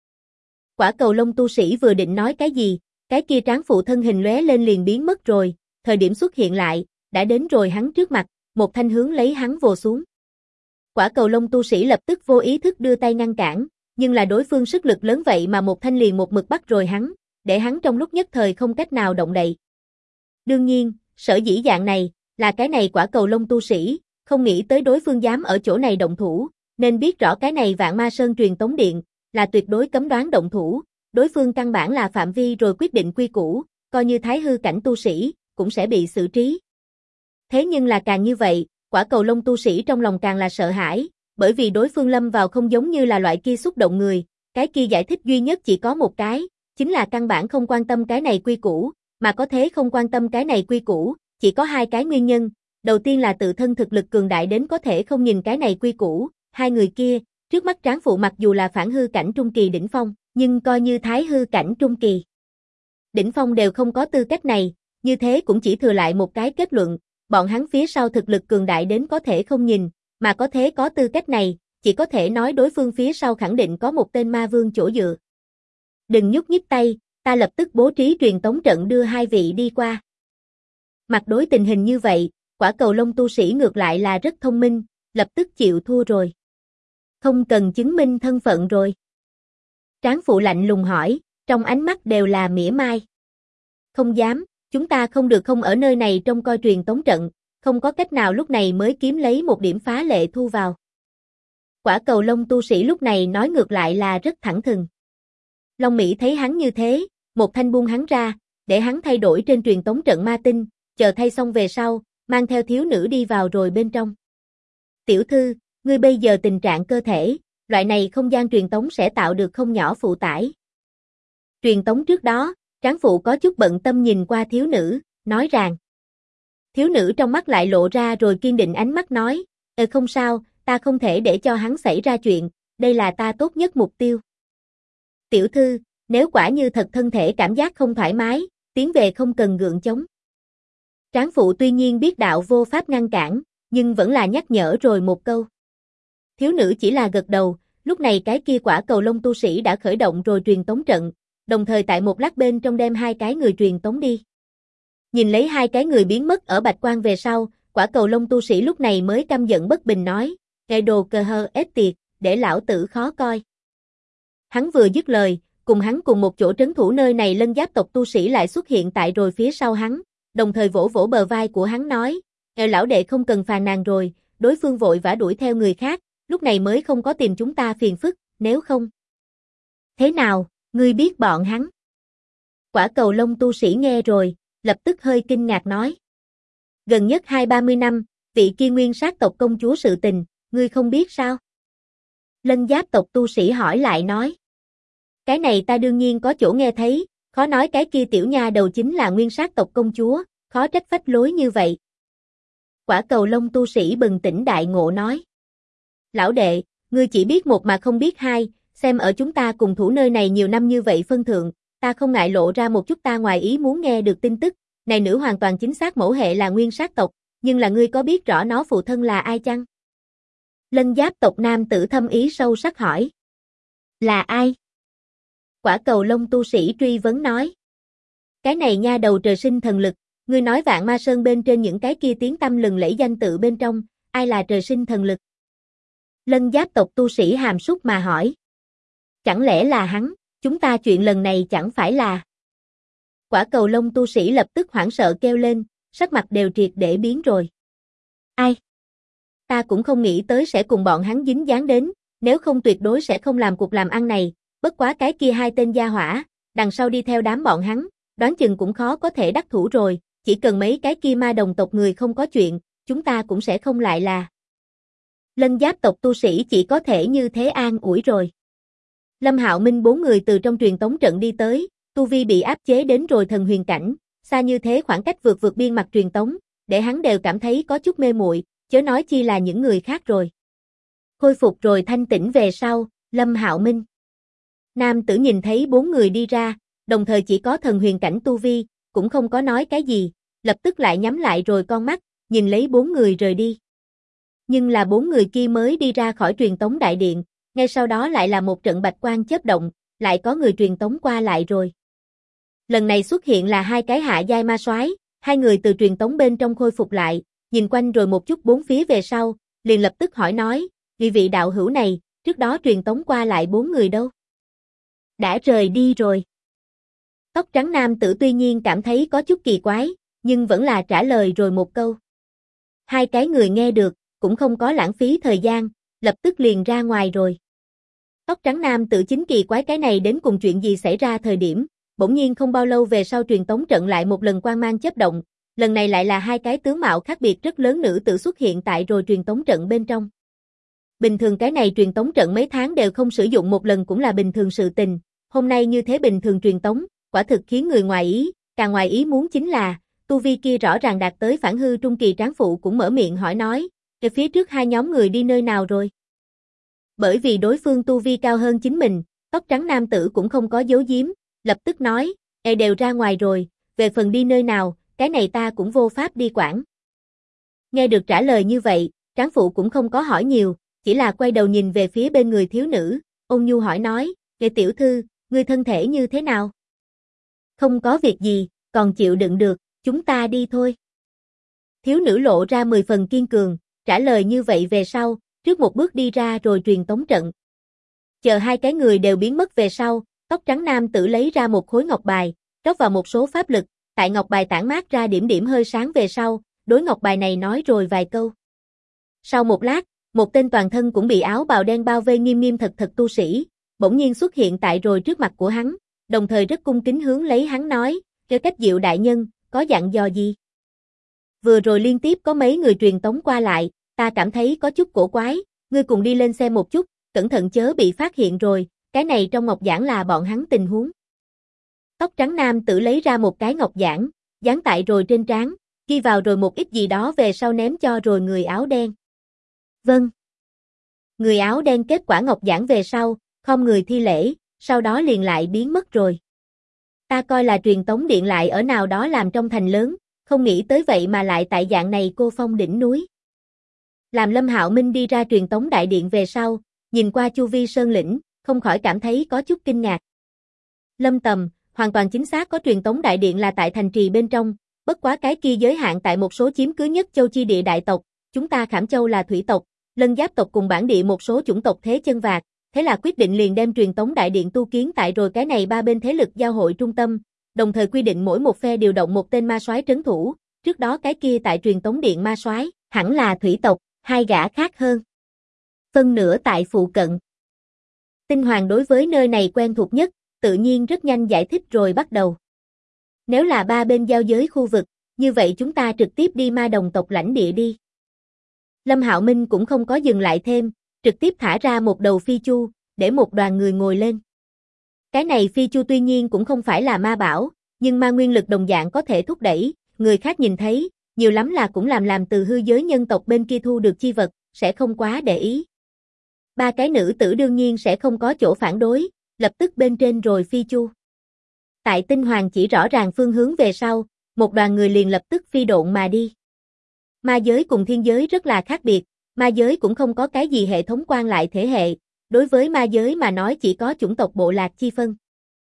Quả cầu lông tu sĩ vừa định nói cái gì, cái kia tráng phụ thân hình lóe lên liền biến mất rồi, thời điểm xuất hiện lại, đã đến rồi hắn trước mặt, một thanh hướng lấy hắn vồ xuống. Quả cầu lông tu sĩ lập tức vô ý thức đưa tay ngăn cản, nhưng là đối phương sức lực lớn vậy mà một thanh liền một mực bắt rồi hắn, để hắn trong lúc nhất thời không cách nào động đậy. Đương nhiên, sở dĩ dạng này, là cái này quả cầu lông tu sĩ, không nghĩ tới đối phương dám ở chỗ này động thủ, nên biết rõ cái này Vạn Ma Sơn truyền tống điện, là tuyệt đối cấm đoán động thủ, đối phương căn bản là phạm vi rồi quyết định quy củ, coi như thái hư cảnh tu sĩ, cũng sẽ bị xử trí. Thế nhưng là càng như vậy, quả cầu lông tu sĩ trong lòng càng là sợ hãi, bởi vì đối phương lâm vào không giống như là loại kia xúc động người, cái kia giải thích duy nhất chỉ có một cái, chính là căn bản không quan tâm cái này quy củ, mà có thế không quan tâm cái này quy củ, chỉ có hai cái nguyên nhân, đầu tiên là tự thân thực lực cường đại đến có thể không nhìn cái này quy củ, hai người kia, trước mắt tráng phụ mặc dù là phản hư cảnh trung kỳ đỉnh phong, nhưng coi như thái hư cảnh trung kỳ. Đỉnh phong đều không có tư cách này, như thế cũng chỉ thừa lại một cái kết luận, bọn hắn phía sau thực lực cường đại đến có thể không nhìn, mà có thế có tư cách này, chỉ có thể nói đối phương phía sau khẳng định có một tên ma vương chỗ dựa. Đừng nhúc nhích tay, ta lập tức bố trí truyền tống trận đưa hai vị đi qua. Mặt đối tình hình như vậy, quả cầu lông tu sĩ ngược lại là rất thông minh, lập tức chịu thua rồi. Không cần chứng minh thân phận rồi. Tráng phụ lạnh lùng hỏi, trong ánh mắt đều là mỉa mai. Không dám, chúng ta không được không ở nơi này trông coi truyền tống trận, không có cách nào lúc này mới kiếm lấy một điểm phá lệ thu vào. Quả cầu lông tu sĩ lúc này nói ngược lại là rất thẳng thừng. Long Mỹ thấy hắn như thế, một thanh buông hắn ra, để hắn thay đổi trên truyền tống trận ma tinh, chờ thay xong về sau, mang theo thiếu nữ đi vào rồi bên trong. Tiểu thư, ngươi bây giờ tình trạng cơ thể, loại này không gian truyền tống sẽ tạo được không nhỏ phụ tải. Truyền tống trước đó, tráng phụ có chút bận tâm nhìn qua thiếu nữ, nói rằng. Thiếu nữ trong mắt lại lộ ra rồi kiên định ánh mắt nói, không sao, ta không thể để cho hắn xảy ra chuyện, đây là ta tốt nhất mục tiêu. Tiểu thư, nếu quả như thật thân thể cảm giác không thoải mái, tiến về không cần gượng chống. Tráng phụ tuy nhiên biết đạo vô pháp ngăn cản, nhưng vẫn là nhắc nhở rồi một câu. Thiếu nữ chỉ là gật đầu, lúc này cái kia quả cầu lông tu sĩ đã khởi động rồi truyền tống trận, đồng thời tại một lát bên trong đem hai cái người truyền tống đi. Nhìn lấy hai cái người biến mất ở bạch quang về sau, quả cầu lông tu sĩ lúc này mới căm giận bất bình nói, "Ngài đồ cờ hờ ết tiệt, để lão tử khó coi." Hắn vừa dứt lời, cùng hắn cùng một chỗ trấn thủ nơi này lân giáp tộc tu sĩ lại xuất hiện tại rồi phía sau hắn, đồng thời vỗ vỗ bờ vai của hắn nói, "Lão đệ không cần phàn nàn rồi, đối phương vội vã đuổi theo người khác, lúc này mới không có tìm chúng ta phiền phức, nếu không." "Thế nào, ngươi biết bọn hắn?" Quả cầu lông tu sĩ nghe rồi, lập tức hơi kinh ngạc nói. "Gần nhất 20-30 năm, vị kia nguyên sát tộc công chúa sự tình, ngươi không biết sao?" Lân giáp tộc tu sĩ hỏi lại nói. "Cái này ta đương nhiên có chỗ nghe thấy, khó nói cái kia tiểu nha đầu chính là nguyên sát tộc công chúa, khó trách phách lối như vậy." Quả cầu lông tu sĩ bừng tỉnh đại ngộ nói. "Lão đệ, ngươi chỉ biết một mà không biết hai, xem ở chúng ta cùng thủ nơi này nhiều năm như vậy phân thượng, ta không ngại lộ ra một chút ta ngoài ý muốn nghe được tin tức, này nữ hoàn toàn chính xác mẫu hệ là nguyên sát tộc, nhưng là ngươi có biết rõ nó phụ thân là ai chăng?" Lân giáp tộc nam tử thâm ý sâu sắc hỏi. "Là ai?" Quả cầu lông tu sĩ truy vấn nói. "Cái này nha đầu trời sinh thần lực, ngươi nói Vạn Ma Sơn bên trên những cái kia tiếng tăm lừng lẫy danh tự bên trong, ai là trời sinh thần lực?" Lân giáp tộc tu sĩ hàm súc mà hỏi. "Chẳng lẽ là hắn, chúng ta chuyện lần này chẳng phải là..." Quả cầu lông tu sĩ lập tức hoảng sợ kêu lên, sắc mặt đều triệt để biến rồi. "Ai? Ta cũng không nghĩ tới sẽ cùng bọn hắn dính dáng đến, nếu không tuyệt đối sẽ không làm cuộc làm ăn này, bất quá cái kia hai tên gia hỏa, đằng sau đi theo đám bọn hắn, đoán chừng cũng khó có thể đắc thủ rồi, chỉ cần mấy cái kia ma đồng tộc người không có chuyện, chúng ta cũng sẽ không lại là..." Lân giáp tộc tu sĩ chỉ có thể như thế an ủi rồi. Lâm Hạo Minh bốn người từ trong truyền tống trận đi tới, tu vi bị áp chế đến rồi thần huyền cảnh, xa như thế khoảng cách vượt biên mặt truyền tống, để hắn đều cảm thấy có chút mê muội, chớ nói chi là những người khác rồi. Khôi phục rồi thanh tĩnh về sau, Lâm Hạo Minh. Nam tử nhìn thấy bốn người đi ra, đồng thời chỉ có thần huyền cảnh tu vi, cũng không có nói cái gì, lập tức lại nhắm lại rồi con mắt, nhìn lấy bốn người rời đi. Nhưng là bốn người kia mới đi ra khỏi truyền tống đại điện, ngay sau đó lại là một trận bạch quang chớp động, lại có người truyền tống qua lại rồi. Lần này xuất hiện là hai cái hạ giai ma soái, hai người từ truyền tống bên trong khôi phục lại, nhìn quanh rồi một chút bốn phía về sau, liền lập tức hỏi nói, vị đạo hữu này, trước đó truyền tống qua lại bốn người đâu? Đã rời đi rồi. Tóc trắng nam tử tuy nhiên cảm thấy có chút kỳ quái, nhưng vẫn là trả lời rồi một câu. Hai cái người nghe được, cũng không có lãng phí thời gian, lập tức liền ra ngoài rồi. Tóc trắng nam tử chính kỳ quái cái này đến cùng chuyện gì xảy ra thời điểm, bỗng nhiên không bao lâu về sau truyền tống trận lại một lần quang mang chớp động, lần này lại là hai cái tướng mạo khác biệt rất lớn nữ tử xuất hiện tại rồi truyền tống trận bên trong. Bình thường cái này truyền tống trận mấy tháng đều không sử dụng một lần cũng là bình thường sự tình, hôm nay như thế bình thường truyền tống, quả thực khiến người ngoài ý, càng ngoài ý muốn chính là, tu vi kia rõ ràng đạt tới phản hư trung kỳ tráng phụ cũng mở miệng hỏi nói, cái phía trước hai nhóm người đi nơi nào rồi? Bởi vì đối phương tu vi cao hơn chính mình, tóc trắng nam tử cũng không có giấu giếm, lập tức nói, đều ra ngoài rồi, về phần đi nơi nào, cái này ta cũng vô pháp đi quản. Nghe được trả lời như vậy, tráng phụ cũng không có hỏi nhiều, chỉ là quay đầu nhìn về phía bên người thiếu nữ, ôn nhu hỏi nói, tiểu thư, ngươi thân thể như thế nào? Không có việc gì, còn chịu đựng được, chúng ta đi thôi. Thiếu nữ lộ ra 10 phần kiên cường, trả lời như vậy về sau, trước một bước đi ra rồi truyền tống trận. Chờ hai cái người đều biến mất về sau, tóc trắng nam tử lấy ra một khối ngọc bài, rót vào một số pháp lực, tại ngọc bài tản mát ra điểm điểm hơi sáng về sau, đối ngọc bài này nói rồi vài câu. Sau một lát, một tên toàn thân cũng bị áo bào đen bao vây nghiêm nghiêm thật thật tu sĩ, bỗng nhiên xuất hiện tại rồi trước mặt của hắn, đồng thời rất cung kính hướng lấy hắn nói, "Kêu Cách Diệu đại nhân, có dặn dò gì?" "Vừa rồi liên tiếp có mấy người truyền tống qua lại, ta cảm thấy có chút cổ quái, ngươi cùng đi lên xe một chút, cẩn thận chớ bị phát hiện rồi, cái này trong ngọc giản là bọn hắn tình huống." Tóc trắng nam tử lấy ra một cái ngọc giản, dán tại rồi trên trán, ghi vào rồi một ít gì đó về sau ném cho rồi người áo đen. "Vâng." Người áo đen kết quả ngọc giản về sau, không người thi lễ, sau đó liền lại biến mất rồi. Ta coi là truyền tống điện lại ở nào đó làm trong thành lớn, không nghĩ tới vậy mà lại tại dạng này cô phong đỉnh núi. Làm Lâm Hạo Minh đi ra truyền tống đại điện về sau, nhìn qua chu vi sơn lĩnh, không khỏi cảm thấy có chút kinh ngạc. Lâm Tầm, hoàn toàn chính xác có truyền tống đại điện là tại thành trì bên trong, bất quá cái kia giới hạn tại một số chiếm cứ nhất châu chi địa đại tộc, chúng ta Khảm Châu là thủy tộc, Lân Giáp tộc cùng bản địa một số chủng tộc thế chân vạc, thế là quyết định liền đem truyền tống đại điện tu kiến tại rồi cái này ba bên thế lực giao hội trung tâm, đồng thời quy định mỗi một phe điều động một tên ma soái trấn thủ, trước đó cái kia tại truyền tống điện ma soái, hẳn là thủy tộc, hai gã khác hơn. Phân nửa tại phụ cận. Tinh Hoàng đối với nơi này quen thuộc nhất, tự nhiên rất nhanh giải thích rồi bắt đầu. Nếu là ba bên giao giới khu vực, như vậy chúng ta trực tiếp đi ma đồng tộc lãnh địa đi. Lâm Hạo Minh cũng không có dừng lại thêm, trực tiếp thả ra một đầu phi chu, để một đoàn người ngồi lên. Cái này phi chu tuy nhiên cũng không phải là ma bảo, nhưng ma nguyên lực đồng dạng có thể thúc đẩy, người khác nhìn thấy, nhiều lắm là cũng làm từ hư giới nhân tộc bên kia thu được chi vật, sẽ không quá để ý. Ba cái nữ tử đương nhiên sẽ không có chỗ phản đối, lập tức bên trên rồi phi chu. Tại Tinh Hoàng chỉ rõ ràng phương hướng về sau, một đoàn người liền lập tức phi độn mà đi. Ma giới cùng thiên giới rất là khác biệt, ma giới cũng không có cái gì hệ thống quan lại thể hệ, đối với ma giới mà nói chỉ có chủng tộc bộ lạc chi phân.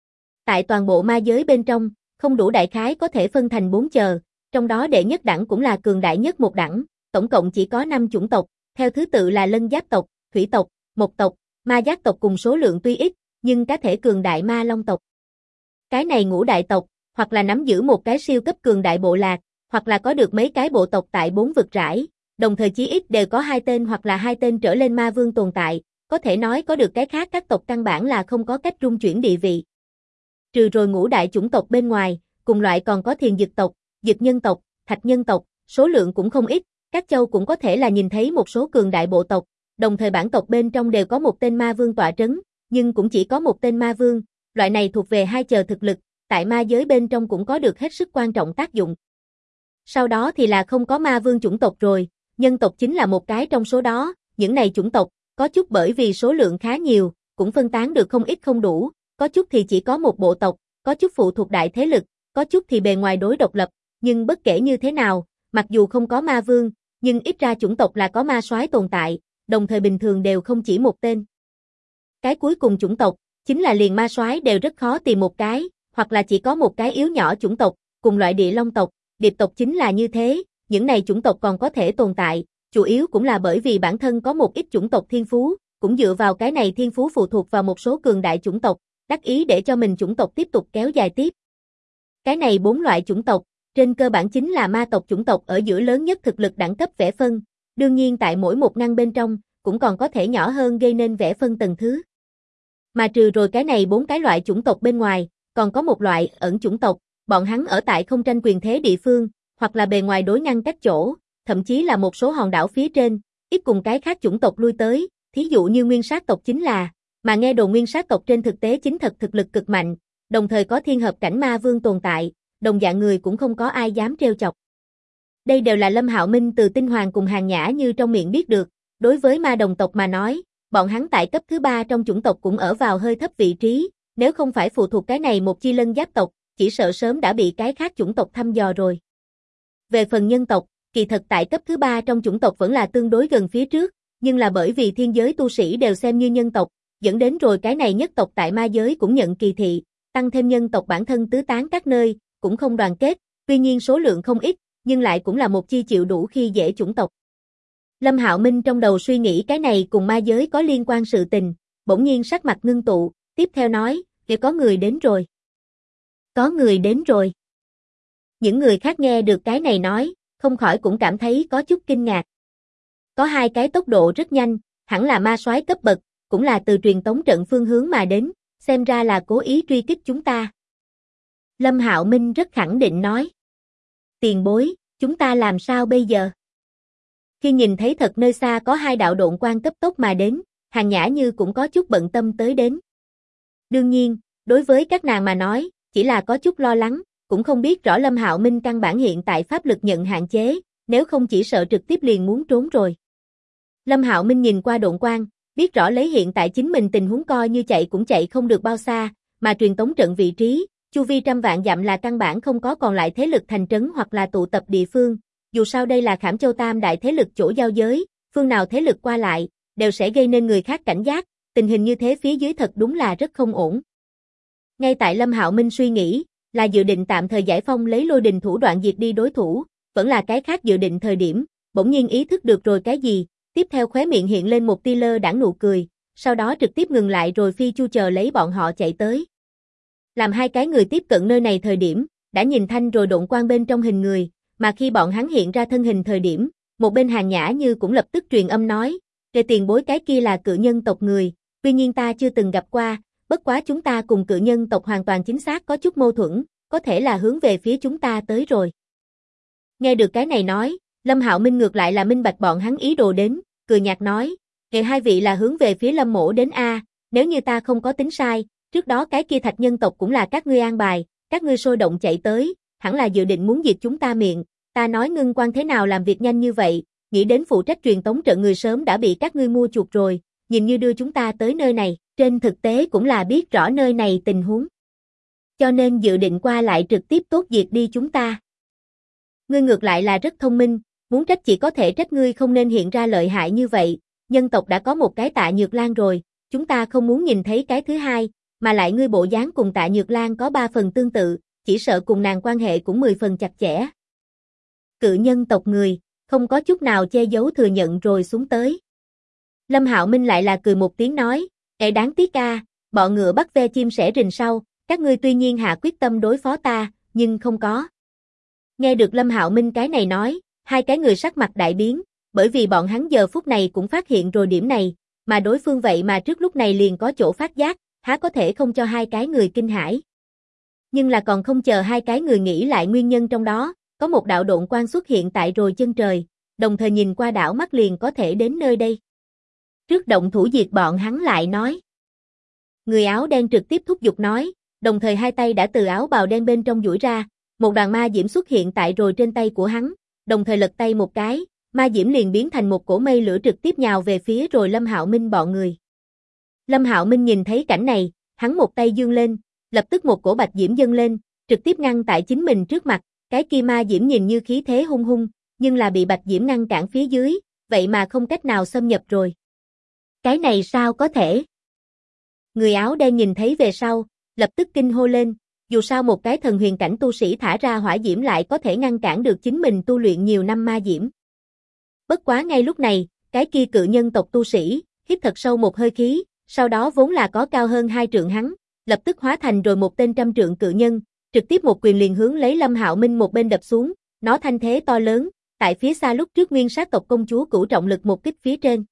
Tại toàn bộ ma giới bên trong, không đủ đại khái có thể phân thành 4 chờ, trong đó đệ nhất đẳng cũng là cường đại nhất một đẳng, tổng cộng chỉ có 5 chủng tộc, theo thứ tự là Lân Giáp tộc, Thủy tộc, Mộc tộc, Ma Giác tộc cùng số lượng tuy ít, nhưng cá thể cường đại Ma Long tộc. Cái này ngũ đại tộc, hoặc là nắm giữ một cái siêu cấp cường đại bộ lạc, hoặc là có được mấy cái bộ tộc tại 4 vực rải, đồng thời chí ít đều có 2 tên hoặc là 2 tên trở lên ma vương tồn tại, có thể nói có được cái khác các tộc căn bản là không có cách rung chuyển địa vị. Trừ rồi ngũ đại chủng tộc bên ngoài, cùng loại còn có Thiền Dực tộc, Dực Nhân tộc, Thạch Nhân tộc, số lượng cũng không ít, các châu cũng có thể là nhìn thấy một số cường đại bộ tộc, đồng thời bản tộc bên trong đều có một tên ma vương tọa trấn, nhưng cũng chỉ có một tên ma vương, loại này thuộc về 2 chờ thực lực, tại ma giới bên trong cũng có được hết sức quan trọng tác dụng. Sau đó thì là không có ma vương chủng tộc rồi, nhân tộc chính là một cái trong số đó, những này chủng tộc, có chút bởi vì số lượng khá nhiều, cũng phân tán được không ít không đủ, có chút thì chỉ có một bộ tộc, có chút phụ thuộc đại thế lực, có chút thì bề ngoài đối độc lập, nhưng bất kể như thế nào, mặc dù không có ma vương, nhưng ít ra chủng tộc là có ma soái tồn tại, đồng thời bình thường đều không chỉ một tên. Cái cuối cùng chủng tộc, chính là liền ma soái đều rất khó tìm một cái, hoặc là chỉ có một cái yếu nhỏ chủng tộc, cùng loại địa long tộc, điệp tộc chính là như thế, những này chủng tộc còn có thể tồn tại, chủ yếu cũng là bởi vì bản thân có một ít chủng tộc thiên phú, cũng dựa vào cái này thiên phú phụ thuộc vào một số cường đại chủng tộc, đắc ý để cho mình chủng tộc tiếp tục kéo dài tiếp. Cái này 4 loại chủng tộc, trên cơ bản chính là ma tộc chủng tộc ở giữa lớn nhất thực lực đẳng cấp vẽ phân, đương nhiên tại mỗi một ngăn bên trong, cũng còn có thể nhỏ hơn gây nên vẽ phân tầng thứ. Mà trừ rồi cái này 4 cái loại chủng tộc bên ngoài, còn có một loại ẩn chủng tộc, bọn hắn ở tại không tranh quyền thế địa phương, hoặc là bề ngoài đối ngăn cách chỗ, thậm chí là một số hòn đảo phía trên, ít cùng cái khác chủng tộc lui tới, thí dụ như nguyên sát tộc chính là, mà nghe đồn nguyên sát tộc trên thực tế chính thật thực lực cực mạnh, đồng thời có thiên hợp cảnh ma vương tồn tại, đồng dạng người cũng không có ai dám trêu chọc. Đây đều là Lâm Hạo Minh từ Tinh Hoàng cùng Hàng Nhã như trong miệng biết được, đối với ma đồng tộc mà nói, bọn hắn tại cấp thứ 3 trong chủng tộc cũng ở vào hơi thấp vị trí, nếu không phải phụ thuộc cái này một chi Lân Giáp tộc, chỉ sợ sớm đã bị cái khác chủng tộc thăm dò rồi. Về phần nhân tộc, kỳ thật tại cấp thứ 3 trong chủng tộc vẫn là tương đối gần phía trước, nhưng là bởi vì thiên giới tu sĩ đều xem như nhân tộc, dẫn đến rồi cái này nhất tộc tại ma giới cũng nhận kỳ thị, tăng thêm nhân tộc bản thân tứ tán các nơi, cũng không đoàn kết, tuy nhiên số lượng không ít, nhưng lại cũng là một chi chịu đủ khi dễ chủng tộc. Lâm Hạo Minh trong đầu suy nghĩ cái này cùng ma giới có liên quan sự tình, bỗng nhiên sắc mặt ngưng tụ, tiếp theo nói, "Kìa có người đến rồi." Có người đến rồi. Những người khác nghe được cái này nói, không khỏi cũng cảm thấy có chút kinh ngạc. Có hai cái tốc độ rất nhanh, hẳn là ma soái cấp bậc, cũng là từ truyền tống trận phương hướng mà đến, xem ra là cố ý truy kích chúng ta. Lâm Hạo Minh rất khẳng định nói. Tiền bối, chúng ta làm sao bây giờ? Khi nhìn thấy thật nơi xa có hai đạo độn quang cấp tốc mà đến, Hàn Nhã Như cũng có chút bận tâm tới đến. Đương nhiên, đối với các nàng mà nói, chỉ là có chút lo lắng, cũng không biết rõ Lâm Hạo Minh căn bản hiện tại pháp lực nhận hạn chế, nếu không chỉ sợ trực tiếp liền muốn trốn rồi. Lâm Hạo Minh nhìn qua độn quang, biết rõ lấy hiện tại chính mình tình huống coi như chạy cũng chạy không được bao xa, mà truyền tống trận vị trí, chu vi trăm vạn dặm là căn bản không có còn lại thế lực thành trấn hoặc là tụ tập địa phương, dù sao đây là Khảm Châu Tam đại thế lực chỗ giao giới, phương nào thế lực qua lại, đều sẽ gây nên người khác cảnh giác, tình hình như thế phía dưới thật đúng là rất không ổn. Ngay tại Lâm Hạo Minh suy nghĩ, là dự định tạm thời giải phong lấy lôi đình thủ đoạn diệt đi đối thủ, vẫn là cái khác dự định thời điểm, bỗng nhiên ý thức được rồi cái gì, tiếp theo khóe miệng hiện lên một tia lơ đãng nụ cười, sau đó trực tiếp ngừng lại rồi phi chu chờ lấy bọn họ chạy tới. Làm hai cái người tiếp cận nơi này thời điểm, đã nhìn thanh rồi độn quang bên trong hình người, mà khi bọn hắn hiện ra thân hình thời điểm, một bên Hàn Nhã Như cũng lập tức truyền âm nói, "Kề tiền bối cái kia là cự nhân tộc người, tuy nhiên ta chưa từng gặp qua, bất quá chúng ta cùng cự nhân tộc hoàn toàn chính xác có chút mâu thuẫn, có thể là hướng về phía chúng ta tới rồi." Nghe được cái này nói, Lâm Hạo Minh ngược lại là minh bạch bọn hắn ý đồ đến, cười nhạt nói, "Kề hai vị là hướng về phía Lâm mỗ đến a, nếu như ta không có tính sai, trước đó cái kia thạch nhân tộc cũng là các ngươi an bài, các ngươi sôi động chạy tới, hẳn là dự định muốn diệt chúng ta miệng, ta nói ngưng quan thế nào làm việc nhanh như vậy, nghĩ đến phụ trách truyền tống trận người sớm đã bị các ngươi mua chuộc rồi, nhìn như đưa chúng ta tới nơi này, trên thực tế cũng là biết rõ nơi này tình huống. Cho nên dự định qua lại trực tiếp tốt diệt đi chúng ta. Ngươi ngược lại là rất thông minh, muốn trách chỉ có thể trách ngươi không nên hiện ra lợi hại như vậy, nhân tộc đã có một cái Tạ Nhược Lan rồi, chúng ta không muốn nhìn thấy cái thứ hai, mà lại ngươi bộ dáng cùng Tạ Nhược Lan có 3 phần tương tự, chỉ sợ cùng nàng quan hệ cũng 10 phần chặt chẽ. Cự nhân tộc người, không có chút nào che giấu thừa nhận rồi xuống tới. Lâm Hạo Minh lại là cười một tiếng nói, đáng tiếc a, bọ ngựa bắt ve chim sẻ rình sau, các ngươi tuy nhiên hạ quyết tâm đối phó ta, nhưng không có. Nghe được Lâm Hạo Minh cái này nói, hai cái người sắc mặt đại biến, bởi vì bọn hắn giờ phút này cũng phát hiện rồi điểm này, mà đối phương vậy mà trước lúc này liền có chỗ phát giác, há có thể không cho hai cái người kinh hãi. Nhưng là còn không chờ hai cái người nghĩ lại nguyên nhân trong đó, có một đạo độn quang xuất hiện tại rồi chân trời, đồng thời nhìn qua đảo mắt liền có thể đến nơi đây. Trước động thủ diệt bọn hắn lại nói. Người áo đen trực tiếp thúc giục nói, đồng thời hai tay đã từ áo bào đen bên trong duỗi ra, một đoàn ma diễm xuất hiện tại rồi trên tay của hắn, đồng thời lật tay một cái, ma diễm liền biến thành một cổ mây lửa trực tiếp nhào về phía rồi Lâm Hạo Minh bọn người. Lâm Hạo Minh nhìn thấy cảnh này, hắn một tay giương lên, lập tức một cổ bạch diễm dâng lên, trực tiếp ngăn tại chính mình trước mặt, cái kia ma diễm nhìn như khí thế hung hung, nhưng là bị bạch diễm ngăn cản phía dưới, vậy mà không cách nào xâm nhập rồi. Cái này sao có thể? Người áo đen nhìn thấy về sau, lập tức kinh hô lên, dù sao một cái thần huyền cảnh tu sĩ thả ra hỏa diễm lại có thể ngăn cản được chính mình tu luyện nhiều năm ma diễm. Bất quá ngay lúc này, cái kia cự nhân tộc tu sĩ, hít thật sâu một hơi khí, sau đó vốn là có cao hơn 2 trượng hắn, lập tức hóa thành rồi một tên 100 trượng cự nhân, trực tiếp một quyền liền hướng lấy Lâm Hạo Minh một bên đập xuống, nó thanh thế to lớn, tại phía xa lúc trước nguyên sát tộc công chúa cửu trọng lực một kích phía trên.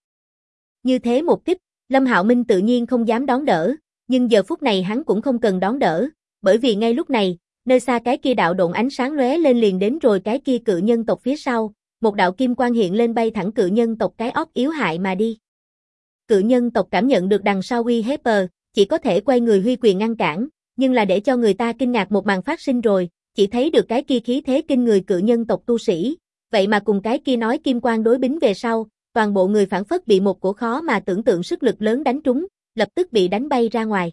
Như thế một kích, Lâm Hạo Minh tự nhiên không dám đón đỡ, nhưng giờ phút này hắn cũng không cần đón đỡ, bởi vì ngay lúc này, nơi xa cái kia đạo độn ánh sáng lóe lên liền đến rồi cái kia cự nhân tộc phía sau, một đạo kim quang hiện lên bay thẳng cự nhân tộc cái óc yếu hại mà đi. Cự nhân tộc cảm nhận được đằng sau uy hiếp, chỉ có thể quay người huy quyền ngăn cản, nhưng là để cho người ta kinh ngạc một màn phát sinh rồi, chỉ thấy được cái kia khí thế kinh người cự nhân tộc tu sĩ, vậy mà cùng cái kia nói kim quang đối bính về sau, toàn bộ người phản phất bị một cổ khó mà tưởng tượng sức lực lớn đánh trúng, lập tức bị đánh bay ra ngoài.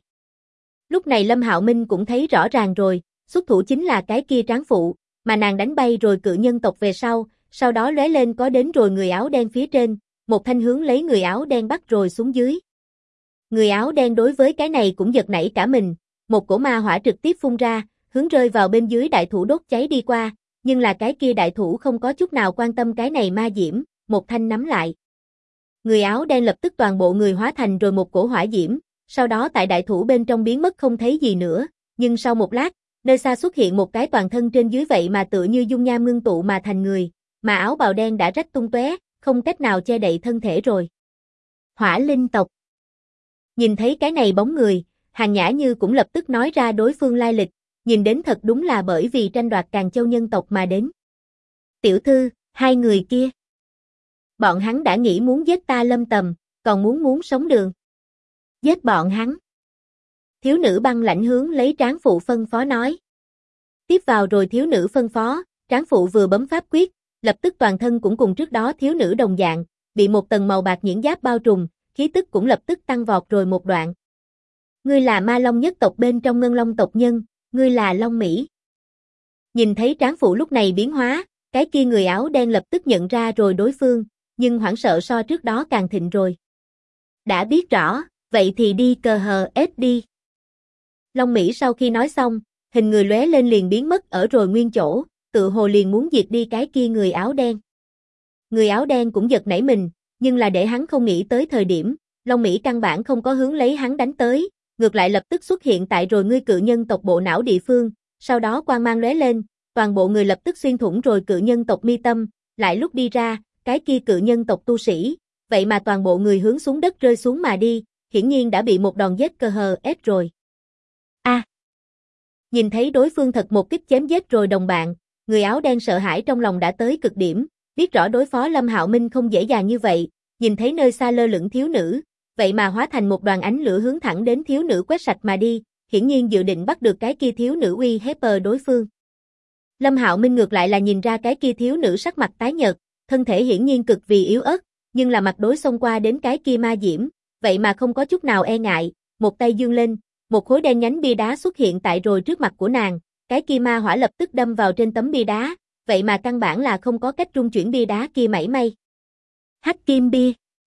Lúc này Lâm Hạo Minh cũng thấy rõ ràng rồi, xuất thủ chính là cái kia tráng phụ, mà nàng đánh bay rồi cự nhân tộc về sau đó lóe lên có đến rồi người áo đen phía trên, một thanh hướng lấy người áo đen bắt rồi xuống dưới. Người áo đen đối với cái này cũng giật nảy cả mình, một cổ ma hỏa trực tiếp phun ra, hướng rơi vào bên dưới đại thủ đốt cháy đi qua, nhưng là cái kia đại thủ không có chút nào quan tâm cái này ma diễm, một thanh nắm lại. Người áo đen lập tức toàn bộ người hóa thành rồi một cổ hỏa diễm, sau đó tại đại thủ bên trong biến mất không thấy gì nữa, nhưng sau một lát, nơi xa xuất hiện một cái toàn thân trên dưới vậy mà tựa như dung nham ngưng tụ mà thành người, mà áo bào đen đã rách tung tóe, không cách nào che đậy thân thể rồi. Hỏa linh tộc. Nhìn thấy cái này bóng người, Hàn Nhã Như cũng lập tức nói ra đối phương lai lịch, nhìn đến thật đúng là bởi vì tranh đoạt Càn Châu nhân tộc mà đến. Tiểu thư, hai người kia. Bọn hắn đã nghĩ muốn giết ta Lâm Tầm, còn muốn sống đường. Giết bọn hắn. Thiếu nữ băng lãnh hướng lấy tráng phụ phân phó nói. Tiếp vào rồi thiếu nữ phân phó, tráng phụ vừa bấm pháp quyết, lập tức toàn thân cũng cùng trước đó thiếu nữ đồng dạng, bị một tầng màu bạc nhuyễn giáp bao trùm, khí tức cũng lập tức tăng vọt rồi một đoạn. Ngươi là Ma Long nhất tộc bên trong Ngân Long tộc nhân, ngươi là Long Mỹ. Nhìn thấy tráng phụ lúc này biến hóa, cái kia người áo đen lập tức nhận ra rồi đối phương, nhưng hoảng sợ so trước đó càng thịnh rồi. Đã biết rõ, vậy thì đi cờ hờ ết đi. Long Mỹ sau khi nói xong, hình người lóe lên liền biến mất ở rồi nguyên chỗ, tự hồ liền muốn diệt đi cái kia người áo đen. Người áo đen cũng giật nảy mình, nhưng là để hắn không nghĩ tới thời điểm, Long Mỹ căn bản không có hướng lấy hắn đánh tới, ngược lại lập tức xuất hiện tại rồi ngươi cự nhân tộc bộ não địa phương, sau đó quang mang lóe lên, toàn bộ người lập tức xuyên thủng rồi cự nhân tộc mi tâm, lại lúc đi ra, cái kia cự nhân tộc tu sĩ, vậy mà toàn bộ người hướng xuống đất rơi xuống mà đi, hiển nhiên đã bị một đòn giết cơ hờ ép rồi. Nhìn thấy đối phương thật một kích chém giết rồi đồng bạn, người áo đen sợ hãi trong lòng đã tới cực điểm, biết rõ đối phó Lâm Hạo Minh không dễ dàng như vậy, nhìn thấy nơi xa lơ lửng thiếu nữ, vậy mà hóa thành một đoàn ánh lửa hướng thẳng đến thiếu nữ quét sạch mà đi, hiển nhiên dự định bắt được cái kia thiếu nữ uy hiếp đối phương. Lâm Hạo Minh ngược lại là nhìn ra cái kia thiếu nữ sắc mặt tái nhợt, thân thể hiển nhiên cực vì yếu ớt, nhưng là mặt đối xông qua đến cái kia ma diễm, vậy mà không có chút nào e ngại, một tay giương lên, một khối đen nhánh bia đá xuất hiện tại rồi trước mặt của nàng, cái kia ma hỏa lập tức đâm vào trên tấm bia đá, vậy mà căn bản là không có cách trung chuyển bia đá kia mảy may. Hắc kim bia.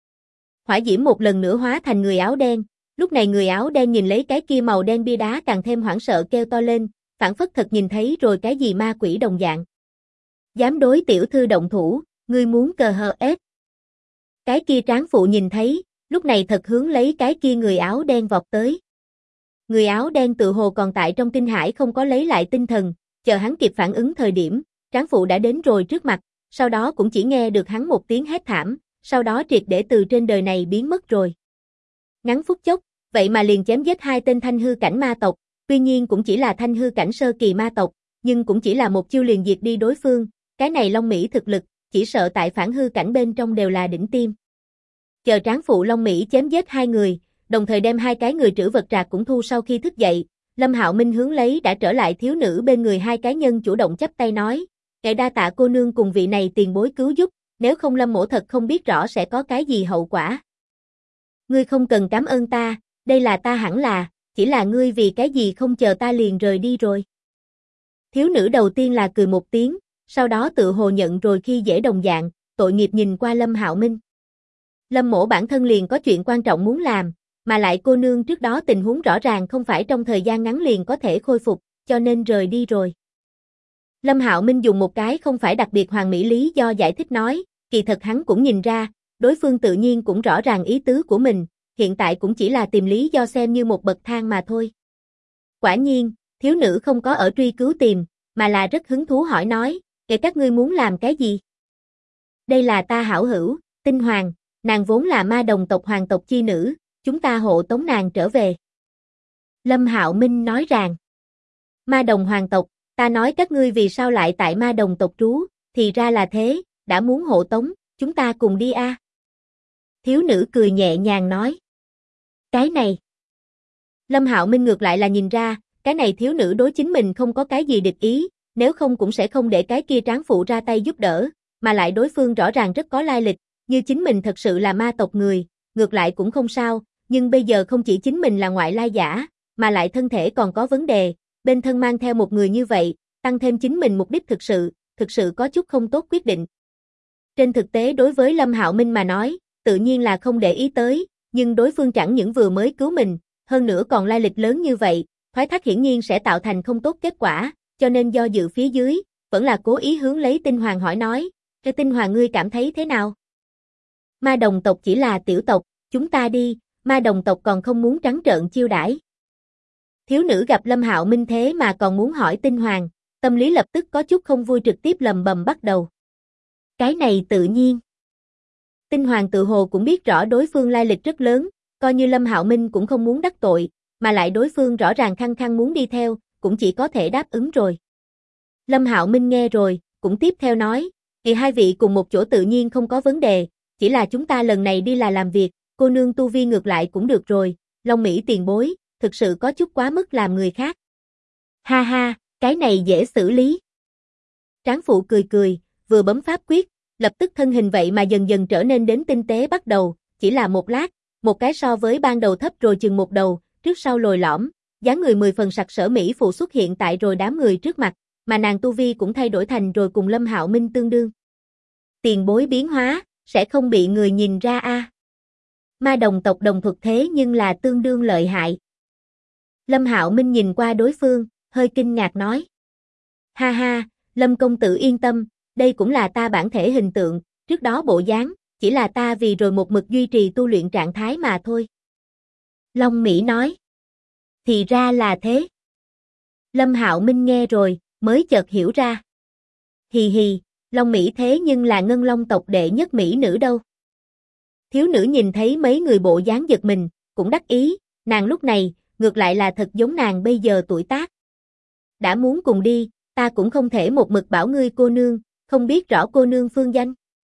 Hỏa diễm một lần nữa hóa thành người áo đen, lúc này người áo đen nhìn lấy cái kia màu đen bia đá càng thêm hoảng sợ kêu to lên, phảng phất thật nhìn thấy rồi cái gì ma quỷ đồng dạng. Dám đối tiểu thư động thủ, ngươi muốn cờ hờ ép. Cái kia tráng phụ nhìn thấy, lúc này thật hướng lấy cái kia người áo đen vọt tới. Người áo đen tự hồ còn tại trong kinh hãi không có lấy lại tinh thần, chờ hắn kịp phản ứng thời điểm, tráng phụ đã đến rồi trước mặt, sau đó cũng chỉ nghe được hắn một tiếng hét thảm, sau đó triệt để từ trên đời này biến mất rồi. Ngắn phút chốc, vậy mà liền chém giết hai tên thanh hư cảnh ma tộc, tuy nhiên cũng chỉ là thanh hư cảnh sơ kỳ ma tộc, nhưng cũng chỉ là một chiêu liền diệt đi đối phương, cái này Long Mỹ thực lực, chỉ sợ tại phản hư cảnh bên trong đều là đỉnh tiêm. Chờ tráng phụ Long Mỹ chém giết hai người, đồng thời đem hai cái người trữ vật trạc cũng thu sau khi thức dậy, Lâm Hạo Minh hướng lấy đã trở lại thiếu nữ bên người hai cá nhân chủ động chắp tay nói, "Ngài đa tạ cô nương cùng vị này tiền bối cứu giúp, nếu không Lâm mỗ thật không biết rõ sẽ có cái gì hậu quả." "Ngươi không cần cảm ơn ta, đây là ta hẳn là, chỉ là ngươi vì cái gì không chờ ta liền rời đi rồi." Thiếu nữ đầu tiên là cười một tiếng, sau đó tự hồ nhận rồi khi dễ đồng dạng, tội nghiệp nhìn qua Lâm Hạo Minh. Lâm mỗ bản thân liền có chuyện quan trọng muốn làm, mà lại cô nương trước đó tình huống rõ ràng không phải trong thời gian ngắn liền có thể khôi phục, cho nên rời đi rồi. Lâm Hạo Minh dùng một cái không phải đặc biệt hoàn mỹ lý do giải thích nói, kỳ thật hắn cũng nhìn ra, đối phương tự nhiên cũng rõ ràng ý tứ của mình, hiện tại cũng chỉ là tìm lý do xem như một bậc thang mà thôi. Quả nhiên, thiếu nữ không có ở truy cứu tìm, mà là rất hứng thú hỏi nói, "Kể các ngươi muốn làm cái gì?" "Đây là ta hảo hữu, Tinh Hoàng, nàng vốn là ma đồng tộc hoàng tộc chi nữ, chúng ta hộ tống nàng trở về." Lâm Hạo Minh nói rằng, "Ma đồng hoàng tộc, ta nói các ngươi vì sao lại tại ma đồng tộc trú, thì ra là thế, đã muốn hộ tống, chúng ta cùng đi a." Thiếu nữ cười nhẹ nhàng nói, "Cái này." Lâm Hạo Minh ngược lại là nhìn ra, cái này thiếu nữ đối chính mình không có cái gì địch ý, nếu không cũng sẽ không để cái kia tráng phụ ra tay giúp đỡ, mà lại đối phương rõ ràng rất có lai lịch, như chính mình thật sự là ma tộc người, ngược lại cũng không sao, nhưng bây giờ không chỉ chính mình là ngoại lai giả, mà lại thân thể còn có vấn đề, bên thân mang theo một người như vậy, tăng thêm chính mình mục đích thực sự có chút không tốt quyết định. Trên thực tế đối với Lâm Hạo Minh mà nói, tự nhiên là không để ý tới, nhưng đối phương chẳng những vừa mới cứu mình, hơn nữa còn lai lịch lớn như vậy, thoái thác hiển nhiên sẽ tạo thành không tốt kết quả, cho nên do dự phía dưới, vẫn là cố ý hướng lấy Tinh Hoàng hỏi nói, "Cái Tinh Hoàng ngươi cảm thấy thế nào? Ma đồng tộc chỉ là tiểu tộc, chúng ta đi, ma đồng tộc còn không muốn trắng trợn chiêu đãi." Thiếu nữ gặp Lâm Hạo Minh thế mà còn muốn hỏi Tinh Hoàng, tâm lý lập tức có chút không vui trực tiếp lầm bầm bắt đầu. "Cái này tự nhiên. Tinh Hoàng tự hồ cũng biết rõ đối phương lai lịch rất lớn, coi như Lâm Hạo Minh cũng không muốn đắc tội, mà lại đối phương rõ ràng khăng khăng muốn đi theo, cũng chỉ có thể đáp ứng rồi. Lâm Hạo Minh nghe rồi, cũng tiếp theo nói, thì hai vị cùng một chỗ tự nhiên không có vấn đề, chỉ là chúng ta lần này đi là làm việc, cô nương tu vi ngược lại cũng được rồi, Long Mỹ tiền bối, thực sự có chút quá mức làm người khác. Ha ha, cái này dễ xử lý. Tráng phụ cười cười, vừa bấm pháp quyết, lập tức thân hình vậy mà dần dần trở nên đến tinh tế bắt đầu, chỉ là một lát, một cái so với ban đầu thấp rồi chừng một đầu, trước sau lồi lõm, dáng người 10 phần sặc sỡ mỹ phụ xuất hiện tại rồi đám người trước mặt, mà nàng tu vi cũng thay đổi thành rồi cùng Lâm Hạo Minh tương đương. Tiền bối biến hóa, sẽ không bị người nhìn ra a. Ma đồng tộc đồng thuật thế nhưng là tương đương lợi hại. Lâm Hạo Minh nhìn qua đối phương, hơi kinh ngạc nói. Ha ha, Lâm công tử yên tâm, đây cũng là ta bản thể hình tượng, trước đó bộ dáng, chỉ là ta vì rồi một mực duy trì tu luyện trạng thái mà thôi. Long Mỹ nói. Thì ra là thế. Lâm Hạo Minh nghe rồi, mới chợt hiểu ra. Hì hì, Long Mỹ thế nhưng là Ngân Long tộc đệ nhất mỹ nữ đâu. Thiếu nữ nhìn thấy mấy người bộ dáng giật mình, cũng đắc ý, nàng lúc này, ngược lại là thật giống nàng bây giờ tuổi tác. Đã muốn cùng đi, ta cũng không thể một mực bảo ngươi cô nương, không biết rõ cô nương phương danh.